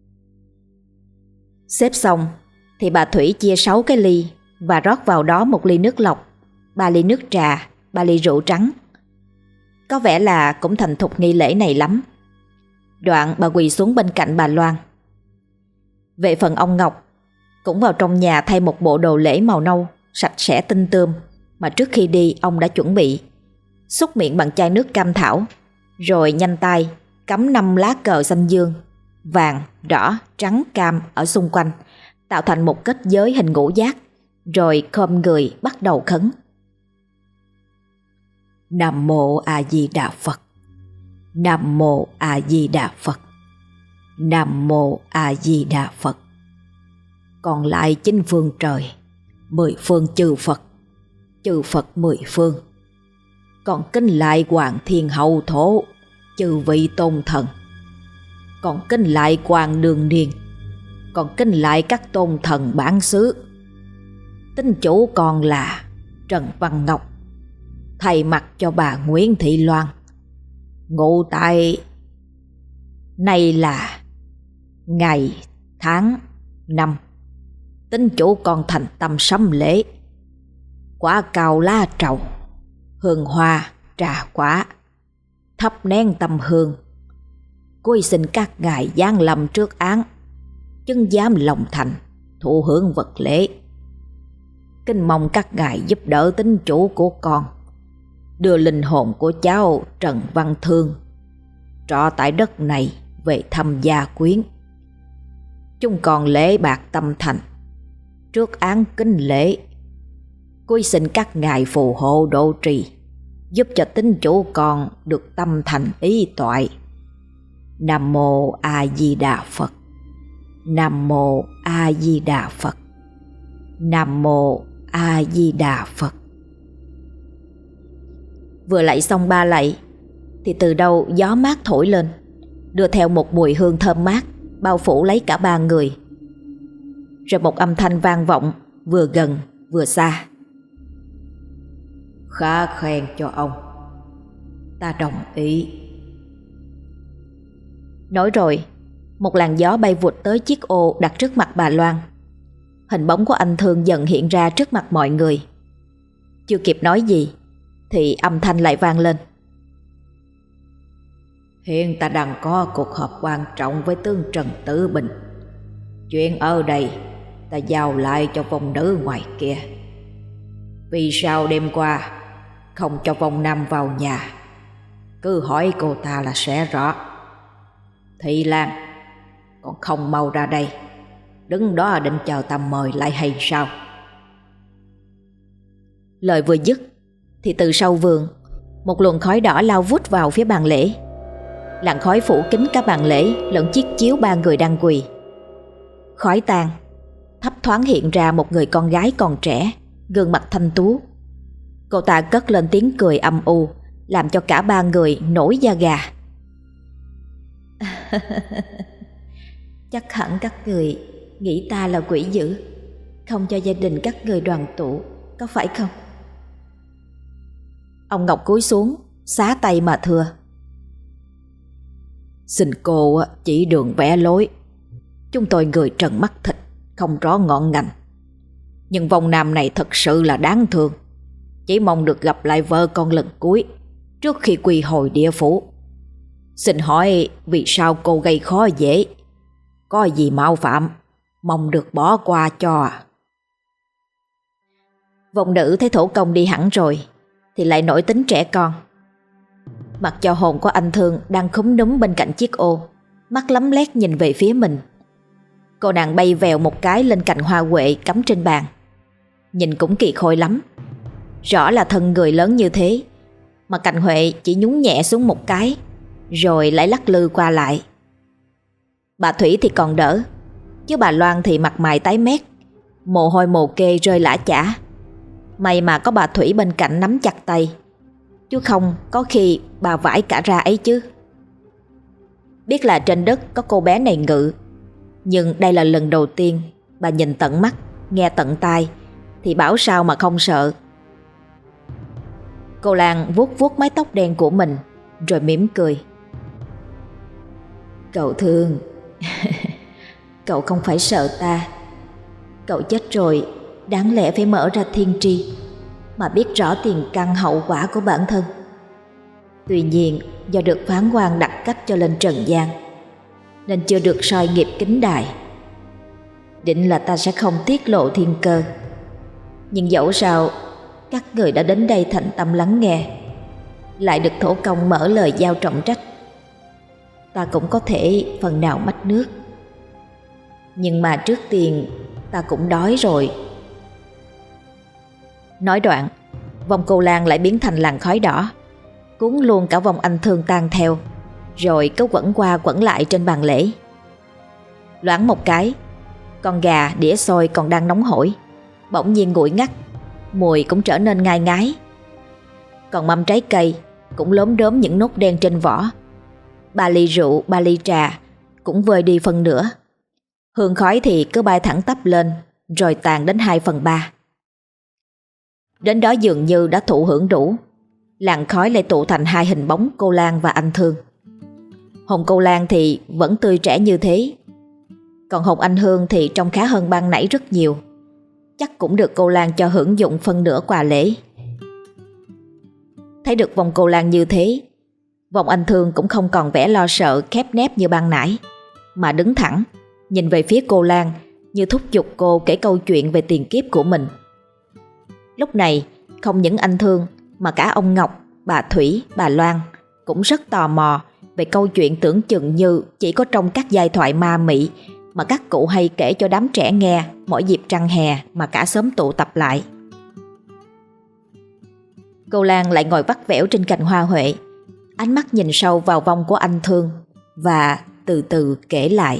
Xếp xong thì bà Thủy chia sáu cái ly và rót vào đó một ly nước lọc, ba ly nước trà, ba ly rượu trắng. Có vẻ là cũng thành thục nghi lễ này lắm. Đoạn bà quỳ xuống bên cạnh bà Loan. Về phần ông Ngọc, cũng vào trong nhà thay một bộ đồ lễ màu nâu sạch sẽ tinh tươm mà trước khi đi ông đã chuẩn bị, xúc miệng bằng chai nước cam thảo, rồi nhanh tay cắm năm lá cờ xanh dương, vàng, đỏ, trắng, cam ở xung quanh, tạo thành một kết giới hình ngũ giác, rồi khom người bắt đầu khấn. Nam mô A Di Đà Phật. Nam mô A Di Đà Phật. Nam mô A Di Đà Phật. Còn lại chín phương trời, mười phương chư Phật, chư Phật mười phương. Còn kính lại Hoàng Thiên Hậu Thổ, chư vị tôn thần. Còn kính lại Hoàng Đường Niên. Còn kính lại các tôn thần bản xứ. Tín chủ còn là Trần Văn Ngọc, thay mặt cho bà Nguyễn Thị Loan, ngụ tại này là ngày tháng năm. Tín chủ còn thành tâm sắm lễ, quả cào lá trầu, hương hoa, trà quả, thắp nén tâm hương. Cúi xin các ngài giáng lâm trước án, chứng giám lòng thành, thụ hưởng vật lễ. Kính mong các ngài giúp đỡ tín chủ của con, đưa linh hồn của cháu Trần Văn Thương trọ tại đất này về thăm gia quyến. Chúng còn lễ bạc tâm thành, trước án kính lễ. Cúi xin các ngài phù hộ độ trì, giúp cho tín chủ con được tâm thành ý toại. Nam mô A Di Đà Phật. Nam mô A Di Đà Phật. Nam mô A Di Đà Phật. Vừa lạy xong ba lạy thì từ đâu gió mát thổi lên, đưa theo một mùi hương thơm mát bao phủ lấy cả ba người. Rồi một âm thanh vang vọng vừa gần vừa xa. Khá khen cho ông, ta đồng ý. Nói rồi, một làn gió bay vụt tới chiếc ô đặt trước mặt bà Loan. Hình bóng của anh Thương dần hiện ra trước mặt mọi người. Chưa kịp nói gì thì âm thanh lại vang lên. Hiện ta đang có cuộc họp quan trọng với tướng Trần Tử Bình. Chuyện ở đây ta giao lại cho vong nữ ngoài kia. Vì sao đêm qua không cho vong nam vào nhà? Cứ hỏi cô ta là sẽ rõ. Thị Lan, còn không mau ra đây, đứng đó định chờ ta mời lại hay sao? Lời vừa dứt thì từ sau vườn, một luồng khói đỏ lao vút vào phía bàn lễ. Làn khói phủ kín cả bàn lễ lẫn chiếc chiếu ba người đang quỳ. Khói tan, thấp thoáng hiện ra một người con gái còn trẻ, gương mặt thanh tú. Cô ta cất lên tiếng cười âm u, làm cho cả ba người nổi da gà. Chắc hẳn các người nghĩ ta là quỷ dữ, không cho gia đình các người đoàn tụ, có phải không? Ông Ngọc cúi xuống, xá tay mà thưa. Xin cô chỉ đường vẽ lối. Chúng tôi người trần mắt thịt, không rõ ngọn ngành. Nhưng vong nam này thật sự là đáng thương. Chỉ mong được gặp lại vợ con lần cuối trước khi quy hồi địa phủ. Xin hỏi vì sao cô gây khó dễ? Có gì mạo phạm, mong được bỏ qua cho. Vong nữ thấy thổ công đi hẳn rồi thì lại nổi tính trẻ con. Mặc cho hồn của anh Thương đang khúm núm bên cạnh chiếc ô, mắt lấm lét nhìn về phía mình. Cô nàng bay vèo một cái lên cành hoa huệ cắm trên bàn. Nhìn cũng kỳ khôi lắm. Rõ là thân người lớn như thế mà cành huệ chỉ nhún nhẹ xuống một cái, rồi lại lắc lư qua lại. Bà Thủy thì còn đỡ, chứ bà Loan thì mặt mày tái mét, mồ hôi mồ kê rơi lã chã. May mà có bà Thủy bên cạnh nắm chặt tay, chứ không có khi bà vãi cả ra ấy chứ. Biết là trên đất có cô bé này ngự, nhưng đây là lần đầu tiên bà nhìn tận mắt, nghe tận tai, thì bảo sao mà không sợ. Cô Lan vuốt vuốt mái tóc đen của mình rồi mỉm cười. Cậu Thương, cậu không phải sợ ta. Cậu chết rồi, đáng lẽ phải mở ra thiên tri mà biết rõ tiền căn hậu quả của bản thân. Tuy nhiên do được phán quan đặt cách cho lên trần gian, nên chưa được soi nghiệp kính đài. Định là ta sẽ không tiết lộ thiên cơ, nhưng dẫu sao các người đã đến đây thành tâm lắng nghe, lại được thổ công mở lời giao trọng trách, ta cũng có thể phần nào mách nước. Nhưng mà trước tiên ta cũng đói rồi. Nói đoạn, vòng cô Lan lại biến thành làn khói đỏ, cuốn luôn cả vòng anh Thương tan theo, rồi cứ quẩn qua quẩn lại trên bàn lễ. Loáng một cái, con gà đĩa xôi còn đang nóng hổi bỗng nhiên nguội ngắt, mùi cũng trở nên ngai ngái. Còn mâm trái cây cũng lốm đốm những nốt đen trên vỏ. Ba ly rượu, ba ly trà cũng vơi đi phần nửa. Hương khói thì cứ bay thẳng tắp lên, rồi tàn đến hai phần ba. Đến đó dường như đã thụ hưởng đủ, làn khói lại tụ thành hai hình bóng cô Lan và anh Thương. Hồn cô Lan thì vẫn tươi trẻ như thế, còn hồn anh Hương thì trông khá hơn ban nãy rất nhiều. Chắc cũng được cô Lan cho hưởng dụng phân nửa quà lễ. Thấy được vòng cô Lan như thế, vòng anh Thương cũng không còn vẻ lo sợ khép nép như ban nãy, mà đứng thẳng nhìn về phía cô Lan như thúc giục cô kể câu chuyện về tiền kiếp của mình. Lúc này không những anh Thương mà cả ông Ngọc, bà Thủy, bà Loan cũng rất tò mò về câu chuyện tưởng chừng như chỉ có trong các giai thoại ma mị mà các cụ hay kể cho đám trẻ nghe mỗi dịp trăng hè mà cả xóm tụ tập lại. Cô Lan lại ngồi vắt vẻo trên cành hoa huệ, ánh mắt nhìn sâu vào vong của anh Thương và từ từ kể lại.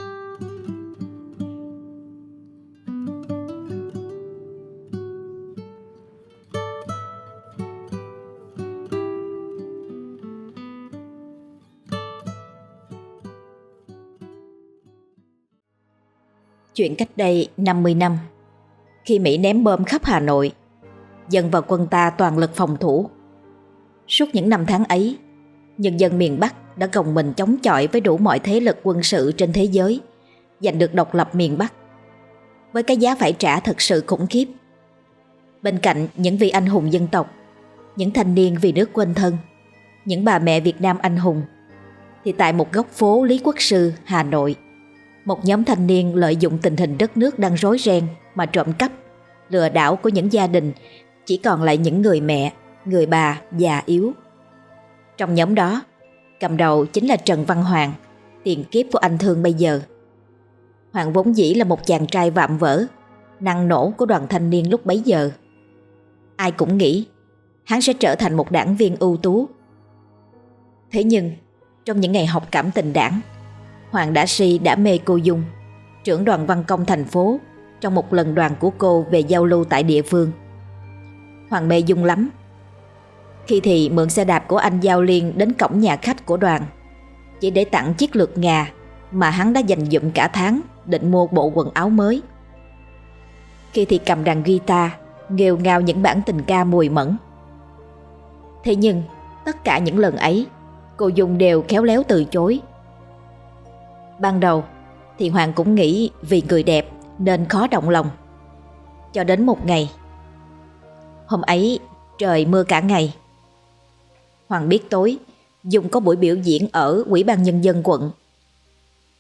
Chuyện cách đây năm mươi năm, khi Mỹ ném bom khắp Hà Nội, dân và quân ta toàn lực phòng thủ. Suốt những năm tháng ấy, nhân dân miền Bắc đã gồng mình chống chọi với đủ mọi thế lực quân sự trên thế giới, giành được độc lập miền Bắc, với cái giá phải trả thật sự khủng khiếp. Bên cạnh những vị anh hùng dân tộc, những thanh niên vì nước quên thân, những bà mẹ Việt Nam anh hùng, thì tại một góc phố Lý Quốc Sư, Hà Nội, một nhóm thanh niên lợi dụng tình hình đất nước đang rối ren mà trộm cắp, lừa đảo của những gia đình chỉ còn lại những người mẹ, người bà già yếu. Trong nhóm đó, cầm đầu chính là Trần Văn Hoàng, tiền kiếp của anh Thương bây giờ. Hoàng vốn dĩ là một chàng trai vạm vỡ, năng nổ của đoàn thanh niên lúc bấy giờ. Ai cũng nghĩ hắn sẽ trở thành một đảng viên ưu tú. Thế nhưng, trong những ngày học cảm tình đảng, Hoàng đã si đã mê cô Dung, trưởng đoàn văn công thành phố, trong một lần đoàn của cô về giao lưu tại địa phương. Hoàng mê Dung lắm. Khi thì mượn xe đạp của anh Giao Liên đến cổng nhà khách của đoàn, chỉ để tặng chiếc lược ngà mà hắn đã dành dụm cả tháng định mua bộ quần áo mới. Khi thì cầm đàn guitar, nghêu ngao những bản tình ca mùi mẫn. Thế nhưng, tất cả những lần ấy, cô Dung đều khéo léo từ chối. Ban đầu thì Hoàng cũng nghĩ vì người đẹp nên khó động lòng. Cho đến một ngày. Hôm ấy trời mưa cả ngày. Hoàng biết tối Dung có buổi biểu diễn ở Ủy ban Nhân dân quận.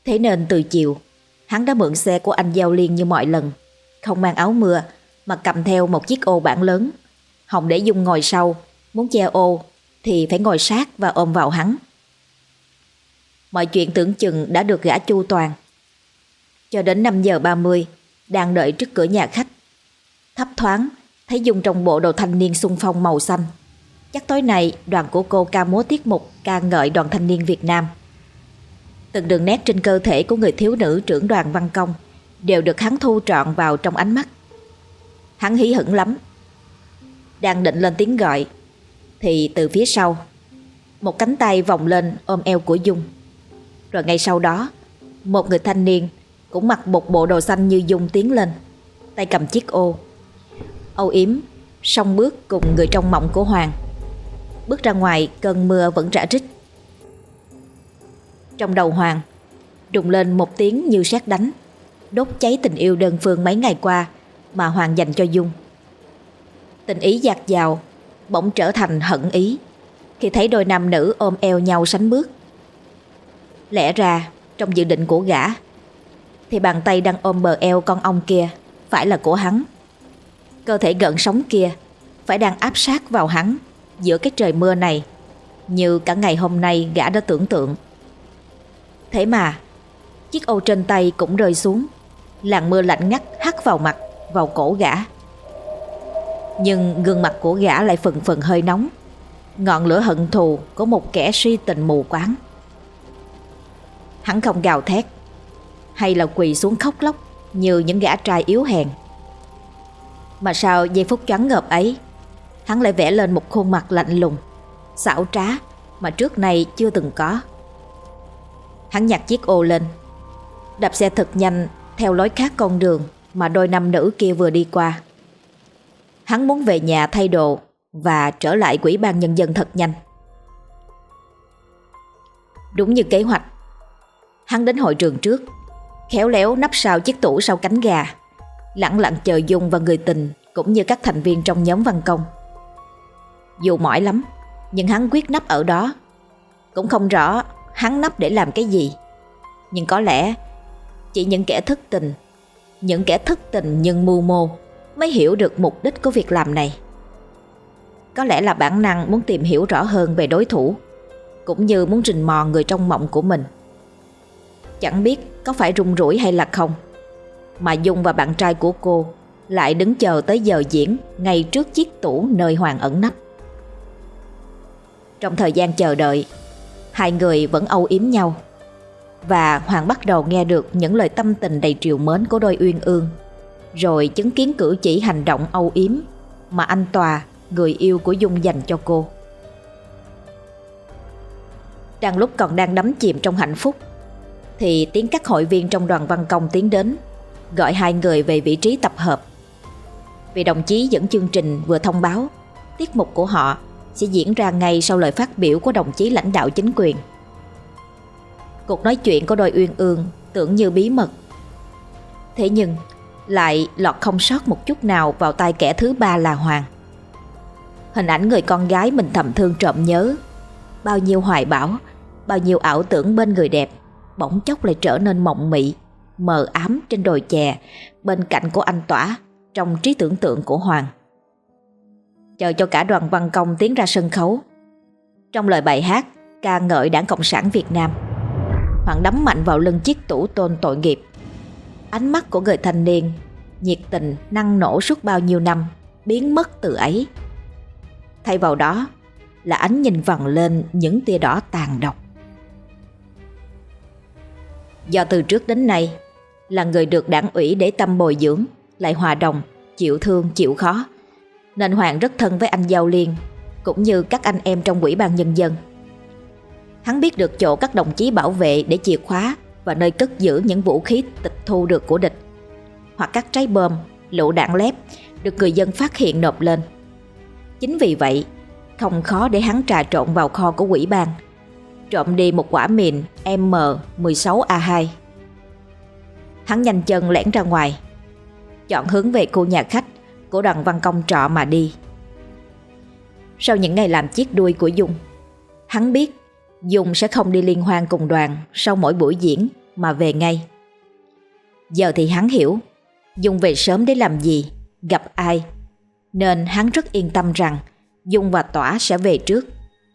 Thế nên từ chiều, hắn đã mượn xe của anh Giao Liên như mọi lần, không mang áo mưa mà cầm theo một chiếc ô bản lớn. Hồng để Dung ngồi sau, muốn che ô thì phải ngồi sát và ôm vào hắn. Mọi chuyện tưởng chừng đã được gã chu toàn. Cho đến năm giờ ba mươi, đang đợi trước cửa nhà khách, thấp thoáng thấy Dung trong bộ đồ thanh niên xung phong màu xanh. Chắc tối nay đoàn của cô ca múa tiết mục ca ngợi đoàn thanh niên Việt Nam. Từng đường nét trên cơ thể của người thiếu nữ trưởng đoàn văn công đều được hắn thu trọn vào trong ánh mắt. Hắn hí hửng lắm. Đang định lên tiếng gọi thì từ phía sau, một cánh tay vòng lên ôm eo của Dung. Rồi ngay sau đó, một người thanh niên cũng mặc một bộ đồ xanh như Dung tiến lên, tay cầm chiếc ô, âu yếm song bước cùng người trong mộng của Hoàng. Bước ra ngoài, cơn mưa vẫn rã rích. Trong đầu Hoàng đùng lên một tiếng như sét đánh, đốt cháy tình yêu đơn phương mấy ngày qua mà Hoàng dành cho Dung. Tình ý dạt dào bỗng trở thành hận ý khi thấy đôi nam nữ ôm eo nhau sánh bước. Lẽ ra trong dự định của gã thì bàn tay đang ôm bờ eo con ong kia phải là của hắn. Cơ thể gợn sóng kia phải đang áp sát vào hắn giữa cái trời mưa này, như cả ngày hôm nay gã đã tưởng tượng. Thế mà chiếc ô trên tay cũng rơi xuống, làn mưa lạnh ngắt hắt vào mặt, vào cổ gã. Nhưng gương mặt của gã lại phần phần hơi nóng, ngọn lửa hận thù của một kẻ si tình mù quáng. Hắn không gào thét hay là quỳ xuống khóc lóc như những gã trai yếu hèn, mà sau giây phút choáng ngợp ấy, hắn lại vẽ lên một khuôn mặt lạnh lùng, xảo trá mà trước nay chưa từng có. Hắn nhặt chiếc ô lên, đạp xe thật nhanh theo lối khác con đường mà đôi nam nữ kia vừa đi qua. Hắn muốn về nhà thay đồ và trở lại Ủy ban Nhân dân thật nhanh. Đúng như kế hoạch, hắn đến hội trường trước, khéo léo nấp sau chiếc tủ sau cánh gà, lẳng lặng chờ Dung và người tình cũng như các thành viên trong nhóm văn công. Dù mỏi lắm, nhưng hắn quyết nấp ở đó. Cũng không rõ hắn nấp để làm cái gì, nhưng có lẽ chỉ những kẻ thất tình, những kẻ thất tình nhưng mưu mô mới hiểu được mục đích của việc làm này. Có lẽ là bản năng muốn tìm hiểu rõ hơn về đối thủ, cũng như muốn rình mò người trong mộng của mình. Chẳng biết có phải run rủi hay là không, mà Dung và bạn trai của cô lại đứng chờ tới giờ diễn ngay trước chiếc tủ nơi Hoàng ẩn nấp. Trong thời gian chờ đợi, hai người vẫn âu yếm nhau, và Hoàng bắt đầu nghe được những lời tâm tình đầy trìu mến của đôi uyên ương, rồi chứng kiến cử chỉ hành động âu yếm mà anh Tòa, người yêu của Dung, dành cho cô. Đang lúc còn đang đắm chìm trong hạnh phúc thì tiếng các hội viên trong đoàn văn công tiến đến, gọi hai người về vị trí tập hợp. Vì đồng chí dẫn chương trình vừa thông báo tiết mục của họ sẽ diễn ra ngay sau lời phát biểu của đồng chí lãnh đạo chính quyền. Cuộc nói chuyện của đôi uyên ương tưởng như bí mật, thế nhưng lại lọt không sót một chút nào vào tai kẻ thứ ba là Hoàng. Hình ảnh người con gái mình thầm thương trộm nhớ, bao nhiêu hoài bão, bao nhiêu ảo tưởng bên người đẹp, bỗng chốc lại trở nên mộng mị, mờ ám trên đồi chè bên cạnh của anh Tỏa trong trí tưởng tượng của Hoàng. Chờ cho cả đoàn văn công tiến ra sân khấu. Trong lời bài hát ca ngợi Đảng Cộng sản Việt Nam, Hoàng đấm mạnh vào lưng chiếc tủ tôn tội nghiệp. Ánh mắt của người thanh niên nhiệt tình năng nổ suốt bao nhiêu năm biến mất từ ấy. Thay vào đó là ánh nhìn vằn lên những tia đỏ tàn độc. Do từ trước đến nay là người được đảng ủy để tâm bồi dưỡng, lại hòa đồng, chịu thương chịu khó, nên Hoàng rất thân với anh Giao Liên cũng như các anh em trong Ủy ban Nhân dân. Hắn biết được chỗ các đồng chí bảo vệ để chìa khóa và nơi cất giữ những vũ khí tịch thu được của địch, hoặc các trái bom, lựu đạn lép được người dân phát hiện nộp lên. Chính vì vậy không khó để hắn trà trộn vào kho của Ủy ban, trộm đi một quả mìn M mười sáu A hai. Hắn nhanh chân lẻn ra ngoài, chọn hướng về khu nhà khách của đoàn văn công trọ mà đi. Sau những ngày làm chiếc đuôi của Dung, hắn biết Dung sẽ không đi liên hoan cùng đoàn sau mỗi buổi diễn mà về ngay. Giờ thì hắn hiểu Dung về sớm để làm gì, gặp ai, nên hắn rất yên tâm rằng Dung và Tỏa sẽ về trước.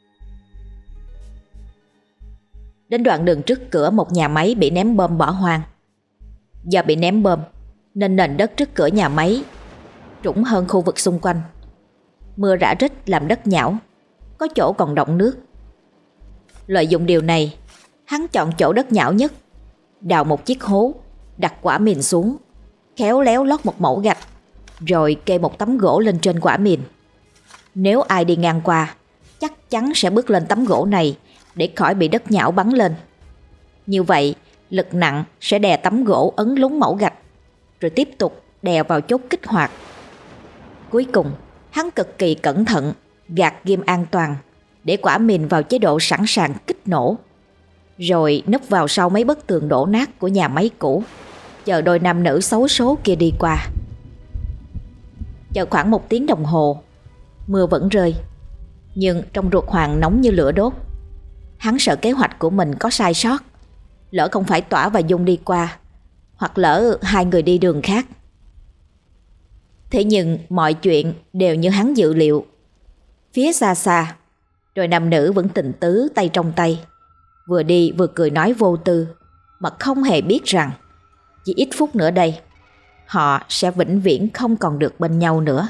Đến đoạn đường trước cửa một nhà máy bị ném bom bỏ hoang. Do bị ném bom nên nền đất trước cửa nhà máy trũng hơn khu vực xung quanh. Mưa rã rích làm đất nhão, có chỗ còn đọng nước. Lợi dụng điều này, hắn chọn chỗ đất nhão nhất, đào một chiếc hố, đặt quả mìn xuống, khéo léo lót một mẩu gạch, rồi kê một tấm gỗ lên trên quả mìn. Nếu ai đi ngang qua, chắc chắn sẽ bước lên tấm gỗ này để khỏi bị đất nhão bắn lên. Như vậy, lực nặng sẽ đè tấm gỗ ấn lún mẩu gạch, rồi tiếp tục đè vào chốt kích hoạt. Cuối cùng, hắn cực kỳ cẩn thận gạt ghim an toàn để quả mìn vào chế độ sẵn sàng kích nổ, rồi núp vào sau mấy bức tường đổ nát của nhà máy cũ, chờ đôi nam nữ xấu số kia đi qua. Chờ khoảng một tiếng đồng hồ, mưa vẫn rơi, nhưng trong ruột Hoàng nóng như lửa đốt. Hắn sợ kế hoạch của mình có sai sót, lỡ không phải Tỏa và Dung đi qua, hoặc lỡ hai người đi đường khác. Thế nhưng mọi chuyện đều như hắn dự liệu. Phía xa xa, đôi nam nữ vẫn tình tứ tay trong tay, vừa đi vừa cười nói vô tư, mà không hề biết rằng chỉ ít phút nữa đây họ sẽ vĩnh viễn không còn được bên nhau nữa.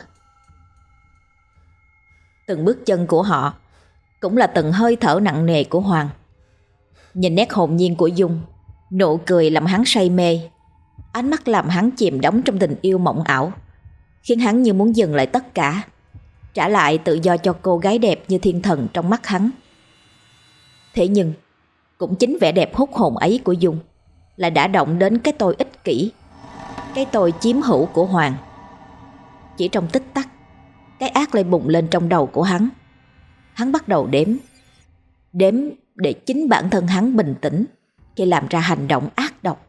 Từng bước chân của họ cũng là từng hơi thở nặng nề của Hoàng. Nhìn nét hồn nhiên của Dung, nụ cười làm hắn say mê, ánh mắt làm hắn chìm đắm trong tình yêu mộng ảo, khiến hắn như muốn dừng lại tất cả, trả lại tự do cho cô gái đẹp như thiên thần trong mắt hắn. Thế nhưng cũng chính vẻ đẹp hút hồn ấy của Dung là đã động đến cái tôi ích kỷ, cái tôi chiếm hữu của Hoàng. Chỉ trong tích tắc, cái ác lại bùng lên trong đầu của hắn. Hắn bắt đầu đếm Đếm để chính bản thân hắn bình tĩnh khi làm ra hành động ác độc.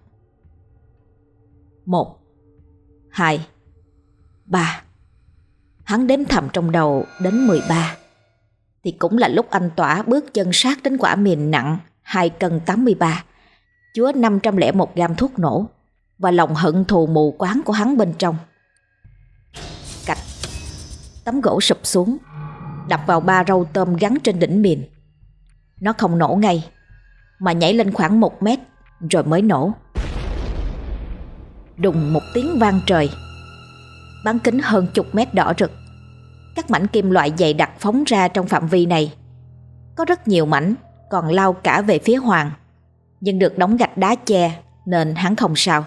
Một, hai, ba. Hắn đếm thầm trong đầu đến mười ba, thì cũng là lúc anh Tỏa bước chân sát đến quả mìn nặng hai cân tám mươi ba, chứa năm trăm lẻ một gam thuốc nổ và lòng hận thù mù quáng của hắn bên trong. Cạch, tấm gỗ sụp xuống, đập vào ba râu tôm gắn trên đỉnh mìn. Nó không nổ ngay, mà nhảy lên khoảng một mét rồi mới nổ. Đùng một tiếng vang trời, bán kính hơn chục mét đỏ rực. Các mảnh kim loại dày đặc phóng ra trong phạm vi này. Có rất nhiều mảnh còn lao cả về phía Hoàng, nhưng được đóng gạch đá che nên hắn không sao.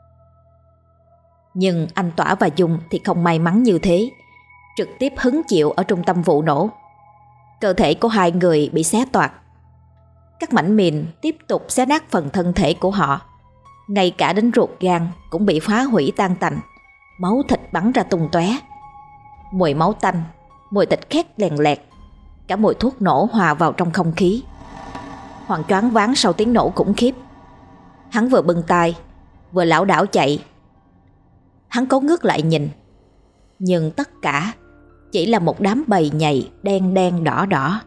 Nhưng anh Tỏa và Dung thì không may mắn như thế, trực tiếp hứng chịu ở trung tâm vụ nổ. Cơ thể của hai người bị xé toạc. Các mảnh mìn tiếp tục xé nát phần thân thể của họ, ngay cả đến ruột gan cũng bị phá hủy tan tành, máu thịt bắn ra tung tóe. Mùi máu tanh, mùi thịt khét lèn lẹt, cả mùi thuốc nổ hòa vào trong không khí. Hoàng choáng váng sau tiếng nổ khủng khiếp. Hắn vừa bưng tay vừa lảo đảo chạy. Hắn cố ngước lại nhìn, nhưng tất cả chỉ là một đám bầy nhầy đen đen đỏ đỏ.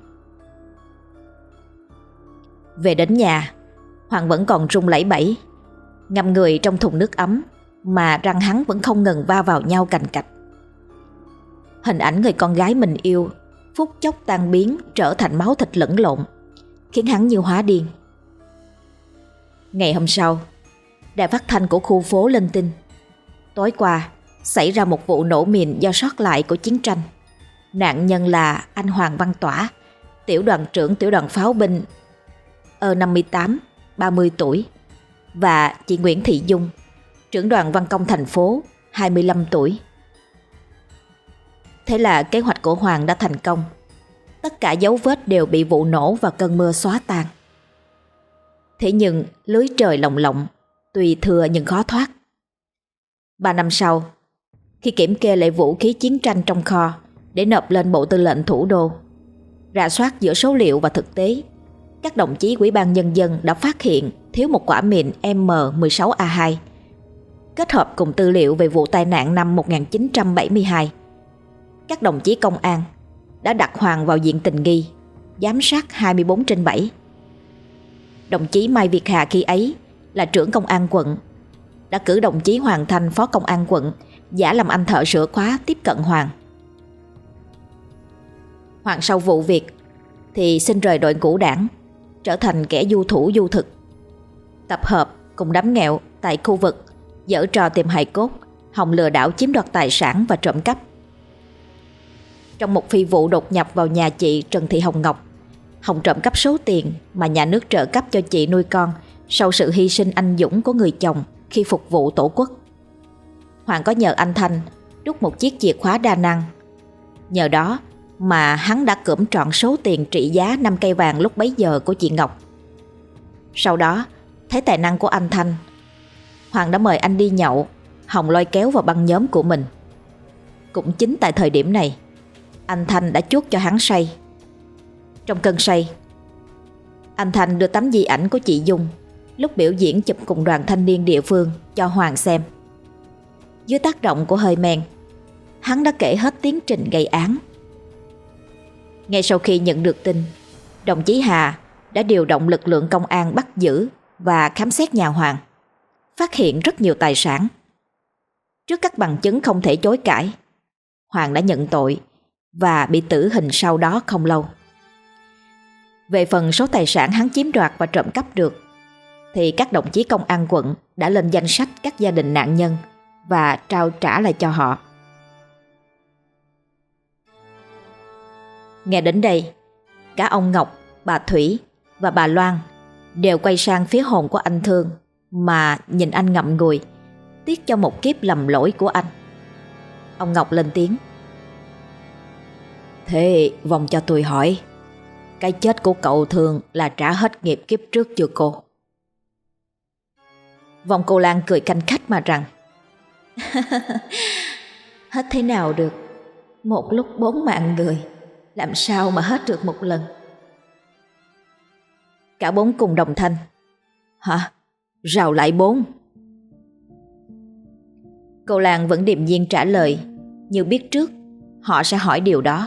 Về đến nhà, Hoàng vẫn còn run lẩy bẩy, ngâm người trong thùng nước ấm mà răng hắn vẫn không ngừng va vào nhau cành cạch. Hình ảnh người con gái mình yêu phút chốc tan biến trở thành máu thịt lẫn lộn, khiến hắn như hóa điên. Ngày hôm sau, đài phát thanh của khu phố lên tin tối qua xảy ra một vụ nổ mìn do sót lại của chiến tranh. Nạn nhân là anh Hoàng Văn Tỏa, tiểu đoàn trưởng tiểu đoàn pháo binh ở năm mươi tám, ba mươi tuổi, và chị Nguyễn Thị Dung, trưởng đoàn văn công thành phố, hai mươi lăm tuổi. Thế là kế hoạch của Hoàng đã thành công. Tất cả dấu vết đều bị vụ nổ và cơn mưa xóa tan. Thế nhưng lưới trời lồng lộng, tuy thừa nhưng khó thoát. Ba năm sau, khi kiểm kê lại vũ khí chiến tranh trong kho để nộp lên Bộ Tư lệnh Thủ đô, rà soát giữa số liệu và thực tế, các đồng chí Ủy ban Nhân dân đã phát hiện thiếu một quả mìn M mười sáu A hai. Kết hợp cùng tư liệu về vụ tai nạn năm một nghìn chín trăm bảy mươi hai, các đồng chí công an đã đặt Hoàng vào diện tình nghi, giám sát hai mươi bốn trên bảy. Đồng chí Mai Việt Hà khi ấy là trưởng công an quận, đã cử đồng chí Hoàng Thanh, phó công an quận, giả làm anh thợ sửa khóa tiếp cận Hoàng. Hoàng sau vụ việc thì xin rời đội ngũ đảng, trở thành kẻ du thủ du thực, tập hợp cùng đám nghèo tại khu vực giở trò tìm hài cốt, hòng lừa đảo chiếm đoạt tài sản và trộm cắp. Trong một phi vụ đột nhập vào nhà chị Trần Thị Hồng Ngọc, Hồng trộm cắp số tiền mà nhà nước trợ cấp cho chị nuôi con sau sự hy sinh anh dũng của người chồng khi phục vụ tổ quốc. Hoàng có nhờ anh Thanh đúc một chiếc chìa khóa đa năng. Nhờ đó mà hắn đã cưỡng trọn số tiền trị giá năm cây vàng lúc bấy giờ của chị Ngọc. Sau đó, thấy tài năng của anh Thanh, Hoàng đã mời anh đi nhậu, Hồng lôi kéo vào băng nhóm của mình. Cũng chính tại thời điểm này, anh Thanh đã chuốc cho hắn say. Trong cơn say, anh Thanh đưa tấm di ảnh của chị Dung lúc biểu diễn chụp cùng đoàn thanh niên địa phương cho Hoàng xem. Dưới tác động của hơi men, hắn đã kể hết tiến trình gây án. Ngay sau khi nhận được tin, đồng chí Hà đã điều động lực lượng công an bắt giữ và khám xét nhà Hoàng, phát hiện rất nhiều tài sản. Trước các bằng chứng không thể chối cãi, Hoàng đã nhận tội và bị tử hình sau đó không lâu. Về phần số tài sản hắn chiếm đoạt và trộm cắp được, thì các đồng chí công an quận đã lên danh sách các gia đình nạn nhân và trao trả lại cho họ. Nghe đến đây, cả ông Ngọc, bà Thủy và bà Loan đều quay sang phía hồn của anh Thương mà nhìn anh ngậm ngùi, tiếc cho một kiếp lầm lỗi của anh. Ông Ngọc lên tiếng: "Thế vòng cho tôi hỏi, cái chết của cậu Thương là trả hết nghiệp kiếp trước chưa cô?" Vòng cô Lan cười canh khách mà rằng: "Hết thế nào được, một lúc bốn mạng người, làm sao mà hết được một lần." Cả bốn cùng đồng thanh: "Hả? Rào lại bốn?" Cô Lan vẫn điềm nhiên trả lời, như biết trước họ sẽ hỏi điều đó.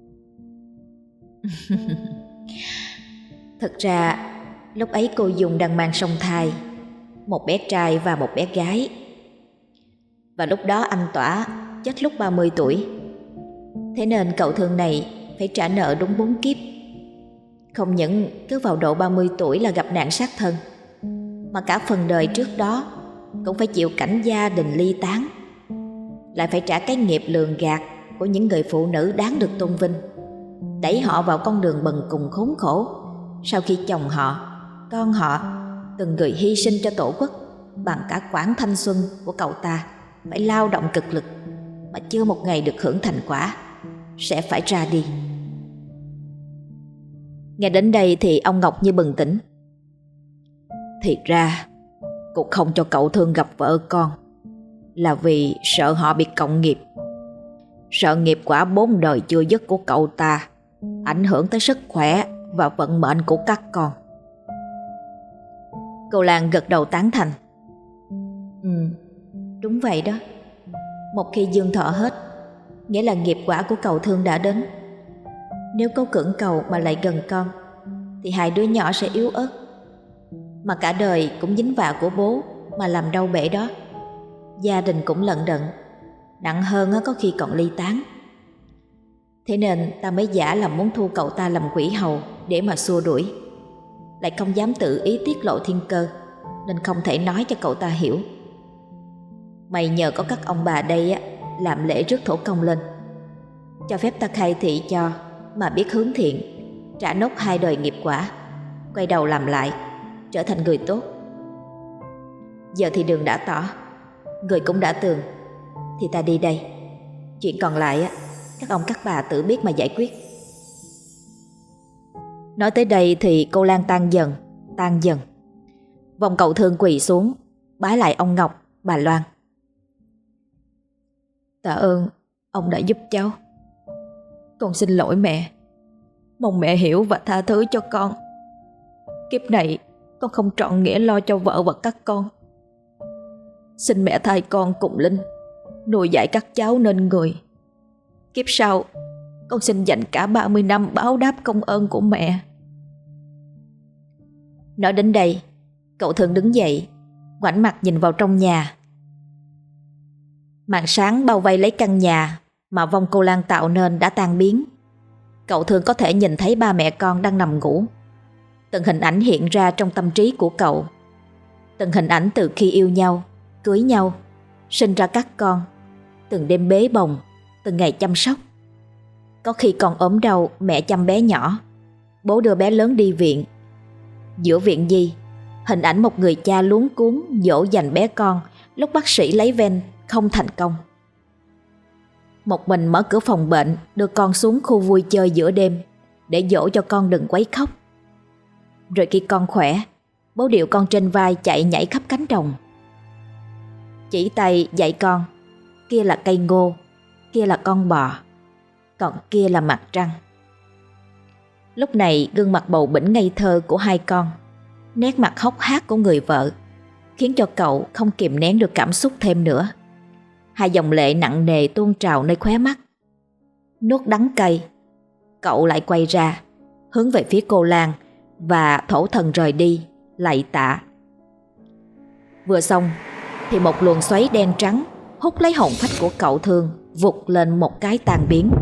Thực ra lúc ấy cô Dung đang mang song thai một bé trai và một bé gái. Và lúc đó anh Tỏa chết lúc ba mươi tuổi. Thế nên cậu Thương này phải trả nợ đúng bốn kiếp. Không những cứ vào độ ba mươi tuổi là gặp nạn sát thân, mà cả phần đời trước đó cũng phải chịu cảnh gia đình ly tán, lại phải trả cái nghiệp lường gạt của những người phụ nữ đáng được tôn vinh, đẩy họ vào con đường bần cùng khốn khổ sau khi chồng họ, con họ, từng người hy sinh cho tổ quốc bằng cả quãng thanh xuân của cậu ta phải lao động cực lực mà chưa một ngày được hưởng thành quả, sẽ phải ra đi. Nghe đến đây thì ông Ngọc như bừng tỉnh. Thiệt ra cũng không cho cậu Thương gặp vợ con là vì sợ họ bị cộng nghiệp, sợ nghiệp quả bốn đời chưa dứt của cậu ta ảnh hưởng tới sức khỏe và vận mệnh của các con. Cô Lan gật đầu tán thành. Ừ, đúng vậy đó. Một khi dương thọ hết, nghĩa là nghiệp quả của cậu Thương đã đến. Nếu có cưỡng cầu mà lại gần con, thì hai đứa nhỏ sẽ yếu ớt, mà cả đời cũng dính vạ của bố mà làm đau bể đó. Gia đình cũng lận đận, nặng hơn có khi còn ly tán. Thế nên ta mới giả làm muốn thu cậu ta làm quỷ hầu để mà xua đuổi, lại không dám tự ý tiết lộ thiên cơ, nên không thể nói cho cậu ta hiểu. Mày nhờ có các ông bà đây á, làm lễ rước thổ công lên, cho phép ta khai thị cho, mà biết hướng thiện, trả nốt hai đời nghiệp quả, quay đầu làm lại, trở thành người tốt. Giờ thì đường đã tỏ, người cũng đã tường, thì ta đi đây. Chuyện còn lại á, các ông các bà tự biết mà giải quyết. Nói tới đây thì cô Lan tan dần, tan dần. Vòng cậu Thương quỳ xuống, bái lại ông Ngọc, bà Loan. Tạ ơn ông đã giúp cháu. Con xin lỗi mẹ, mong mẹ hiểu và tha thứ cho con. Kiếp này con không trọn nghĩa lo cho vợ và các con. Xin mẹ thay con cùng Linh nuôi dạy các cháu nên người. Kiếp sau con xin dành cả ba mươi năm báo đáp công ơn của mẹ. Nói đến đây, Cậu Thương đứng dậy, ngoảnh mặt nhìn vào trong nhà. Màn sáng bao vây lấy căn nhà mà vong cô Lan tạo nên đã tan biến. Cậu Thương có thể nhìn thấy ba mẹ con đang nằm ngủ. Từng hình ảnh hiện ra trong tâm trí của cậu. Từng hình ảnh từ khi yêu nhau, cưới nhau, sinh ra các con, từng đêm bế bồng, từng ngày chăm sóc. Có khi con ốm đau, mẹ chăm bé nhỏ, bố đưa bé lớn đi viện. Giữa viện Di, hình ảnh một người cha luống cuống dỗ dành bé con lúc bác sĩ lấy ven không thành công. Một mình mở cửa phòng bệnh, đưa con xuống khu vui chơi giữa đêm để dỗ cho con đừng quấy khóc. Rồi khi con khỏe, bố điệu con trên vai chạy nhảy khắp cánh đồng. Chỉ tay dạy con, kia là cây ngô, kia là con bò, còn kia là mặt trăng. Lúc này gương mặt bầu bĩnh ngây thơ của hai con, nét mặt hốc hác của người vợ khiến cho cậu không kìm nén được cảm xúc thêm nữa. Hai dòng lệ nặng nề tuôn trào nơi khóe mắt. Nuốt đắng cay, cậu lại quay ra hướng về phía cô Lan và thổ thần rời đi, lạy tạ. Vừa xong thì một luồng xoáy đen trắng hút lấy hồn phách của cậu Thương, vụt lên một cái tan biến.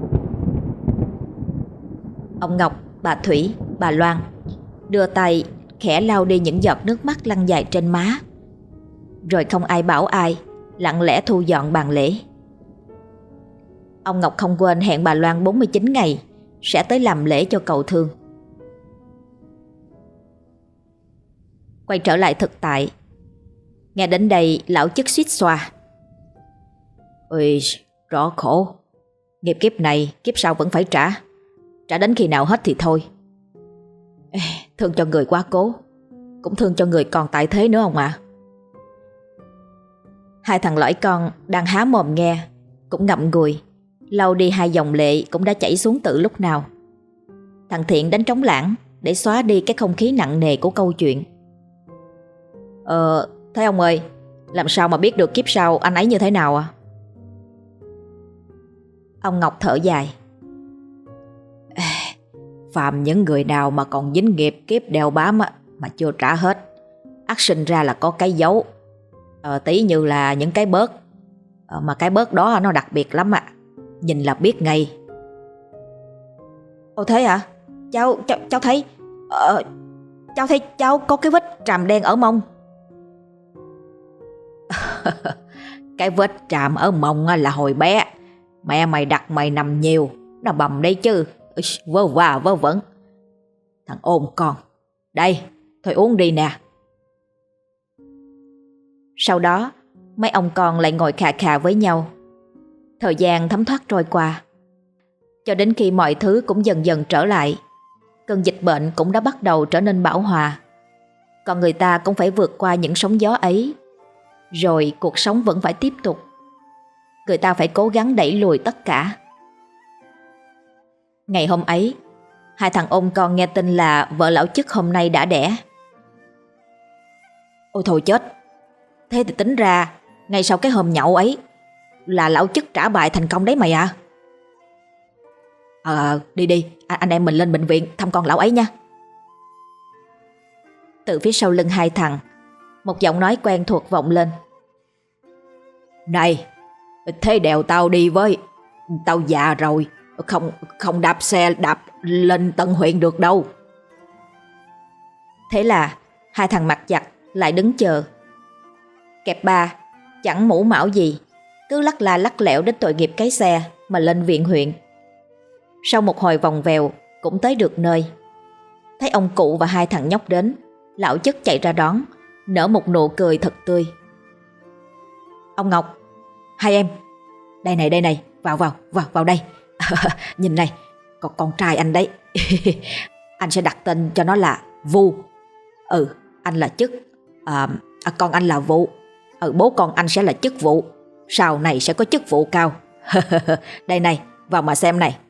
Ông Ngọc, bà Thủy, bà Loan đưa tay khẽ lau đi những giọt nước mắt lăn dài trên má. Rồi không ai bảo ai, lặng lẽ thu dọn bàn lễ. Ông Ngọc không quên hẹn bà Loan bốn mươi chín ngày sẽ tới làm lễ cho cậu Thương. Quay trở lại thực tại, nghe đến đây lão chức suýt xoa. Ôi, rõ khổ. Nghiệp kiếp này, kiếp sau vẫn phải trả. Trả đến khi nào hết thì thôi. Ê, thương cho người quá cố, cũng thương cho người còn tại thế nữa không ạ? À? Hai thằng lõi con đang há mồm nghe cũng ngậm ngùi, lau đi hai dòng lệ cũng đã chảy xuống từ lúc nào. Thằng Thiện đánh trống lãng để xóa đi cái không khí nặng nề của câu chuyện. Ờ, thế ông ơi, làm sao mà biết được kiếp sau anh ấy như thế nào à? Ông Ngọc thở dài. Phàm những người nào mà còn dính nghiệp kiếp đeo bám á, mà chưa trả hết, ắt sinh ra là có cái dấu. Ờ, tí như là những cái bớt, ờ, mà cái bớt đó nó đặc biệt lắm ạ, à. Nhìn là biết ngay. Ồ thế hả? Cháu, cháu, cháu thấy ờ, cháu thấy cháu có cái vết tràm đen ở mông. Cái vết tràm ở mông là hồi bé mẹ mày đặt mày nằm nhiều, nó bầm đấy chứ. Vớ va vớ vẩn. Thằng ôm con. Đây, thôi uống đi nè. Sau đó mấy ông con lại ngồi khà khà với nhau. Thời gian thấm thoát trôi qua, cho đến khi mọi thứ cũng dần dần trở lại. Cơn dịch bệnh cũng đã bắt đầu trở nên bão hòa. Còn người ta cũng phải vượt qua những sóng gió ấy. Rồi cuộc sống vẫn phải tiếp tục. Người ta phải cố gắng đẩy lùi tất cả. Ngày hôm ấy, hai thằng ôm con nghe tin là vợ lão chức hôm nay đã đẻ. Ôi thôi chết. Thế thì tính ra ngay sau cái hôm nhậu ấy là lão chức trả bài thành công đấy mày à. Ờ đi đi, anh em mình lên bệnh viện thăm con lão ấy nha. Từ phía sau lưng hai thằng, một giọng nói quen thuộc vọng lên. Này, thế đèo tao đi với. Tao già rồi, Không không đạp xe đạp lên Tân huyện được đâu. Thế là hai thằng mặt giặt lại đứng chờ. Kẹp ba chẳng mũ mão gì, cứ lắc la lắc lẻo đến tội nghiệp cái xe mà lên viện huyện. Sau một hồi vòng vèo cũng tới được nơi. Thấy ông cụ và hai thằng nhóc đến, lão chức chạy ra đón, nở một nụ cười thật tươi. Ông Ngọc, hai em, đây này đây này, vào vào vào vào đây. Nhìn này, còn con trai anh đấy. Anh sẽ đặt tên cho nó là Vu. Ừ, anh là Chức, à, à, con anh là Vụ. Ừ, bố con anh sẽ là Chức Vụ. Sau này sẽ có chức vụ cao. Đây này, vào mà xem này.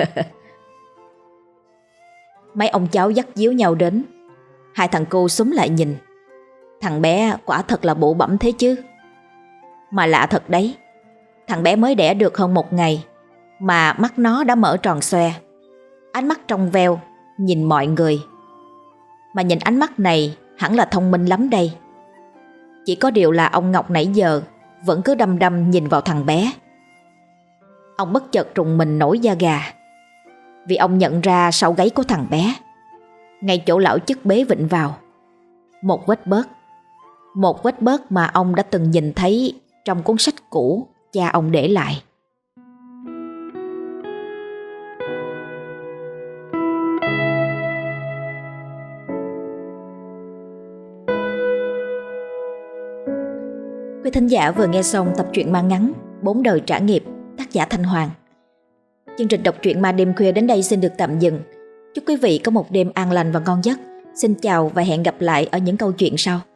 Mấy ông cháu dắt díu nhau đến. Hai thằng cô xúm lại nhìn. Thằng bé quả thật là bụ bẫm thế chứ. Mà lạ thật đấy, thằng bé mới đẻ được hơn một ngày mà mắt nó đã mở tròn xoe, ánh mắt trong veo nhìn mọi người. Mà nhìn ánh mắt này, hẳn là thông minh lắm đây. Chỉ có điều là ông Ngọc nãy giờ vẫn cứ đăm đăm nhìn vào thằng bé. Ông bất chợt rùng mình nổi da gà, vì ông nhận ra sau gáy của thằng bé, ngay chỗ lão chức bế vịnh vào, một vết bớt. Một vết bớt mà ông đã từng nhìn thấy trong cuốn sách cũ cha ông để lại. Quý thính giả vừa nghe xong tập truyện ma ngắn Bốn đời trả nghiệp, tác giả Thanh Hoàng. Chương trình đọc truyện ma đêm khuya đến đây xin được tạm dừng. Chúc quý vị có một đêm an lành và ngon giấc. Xin chào và hẹn gặp lại ở những câu chuyện sau.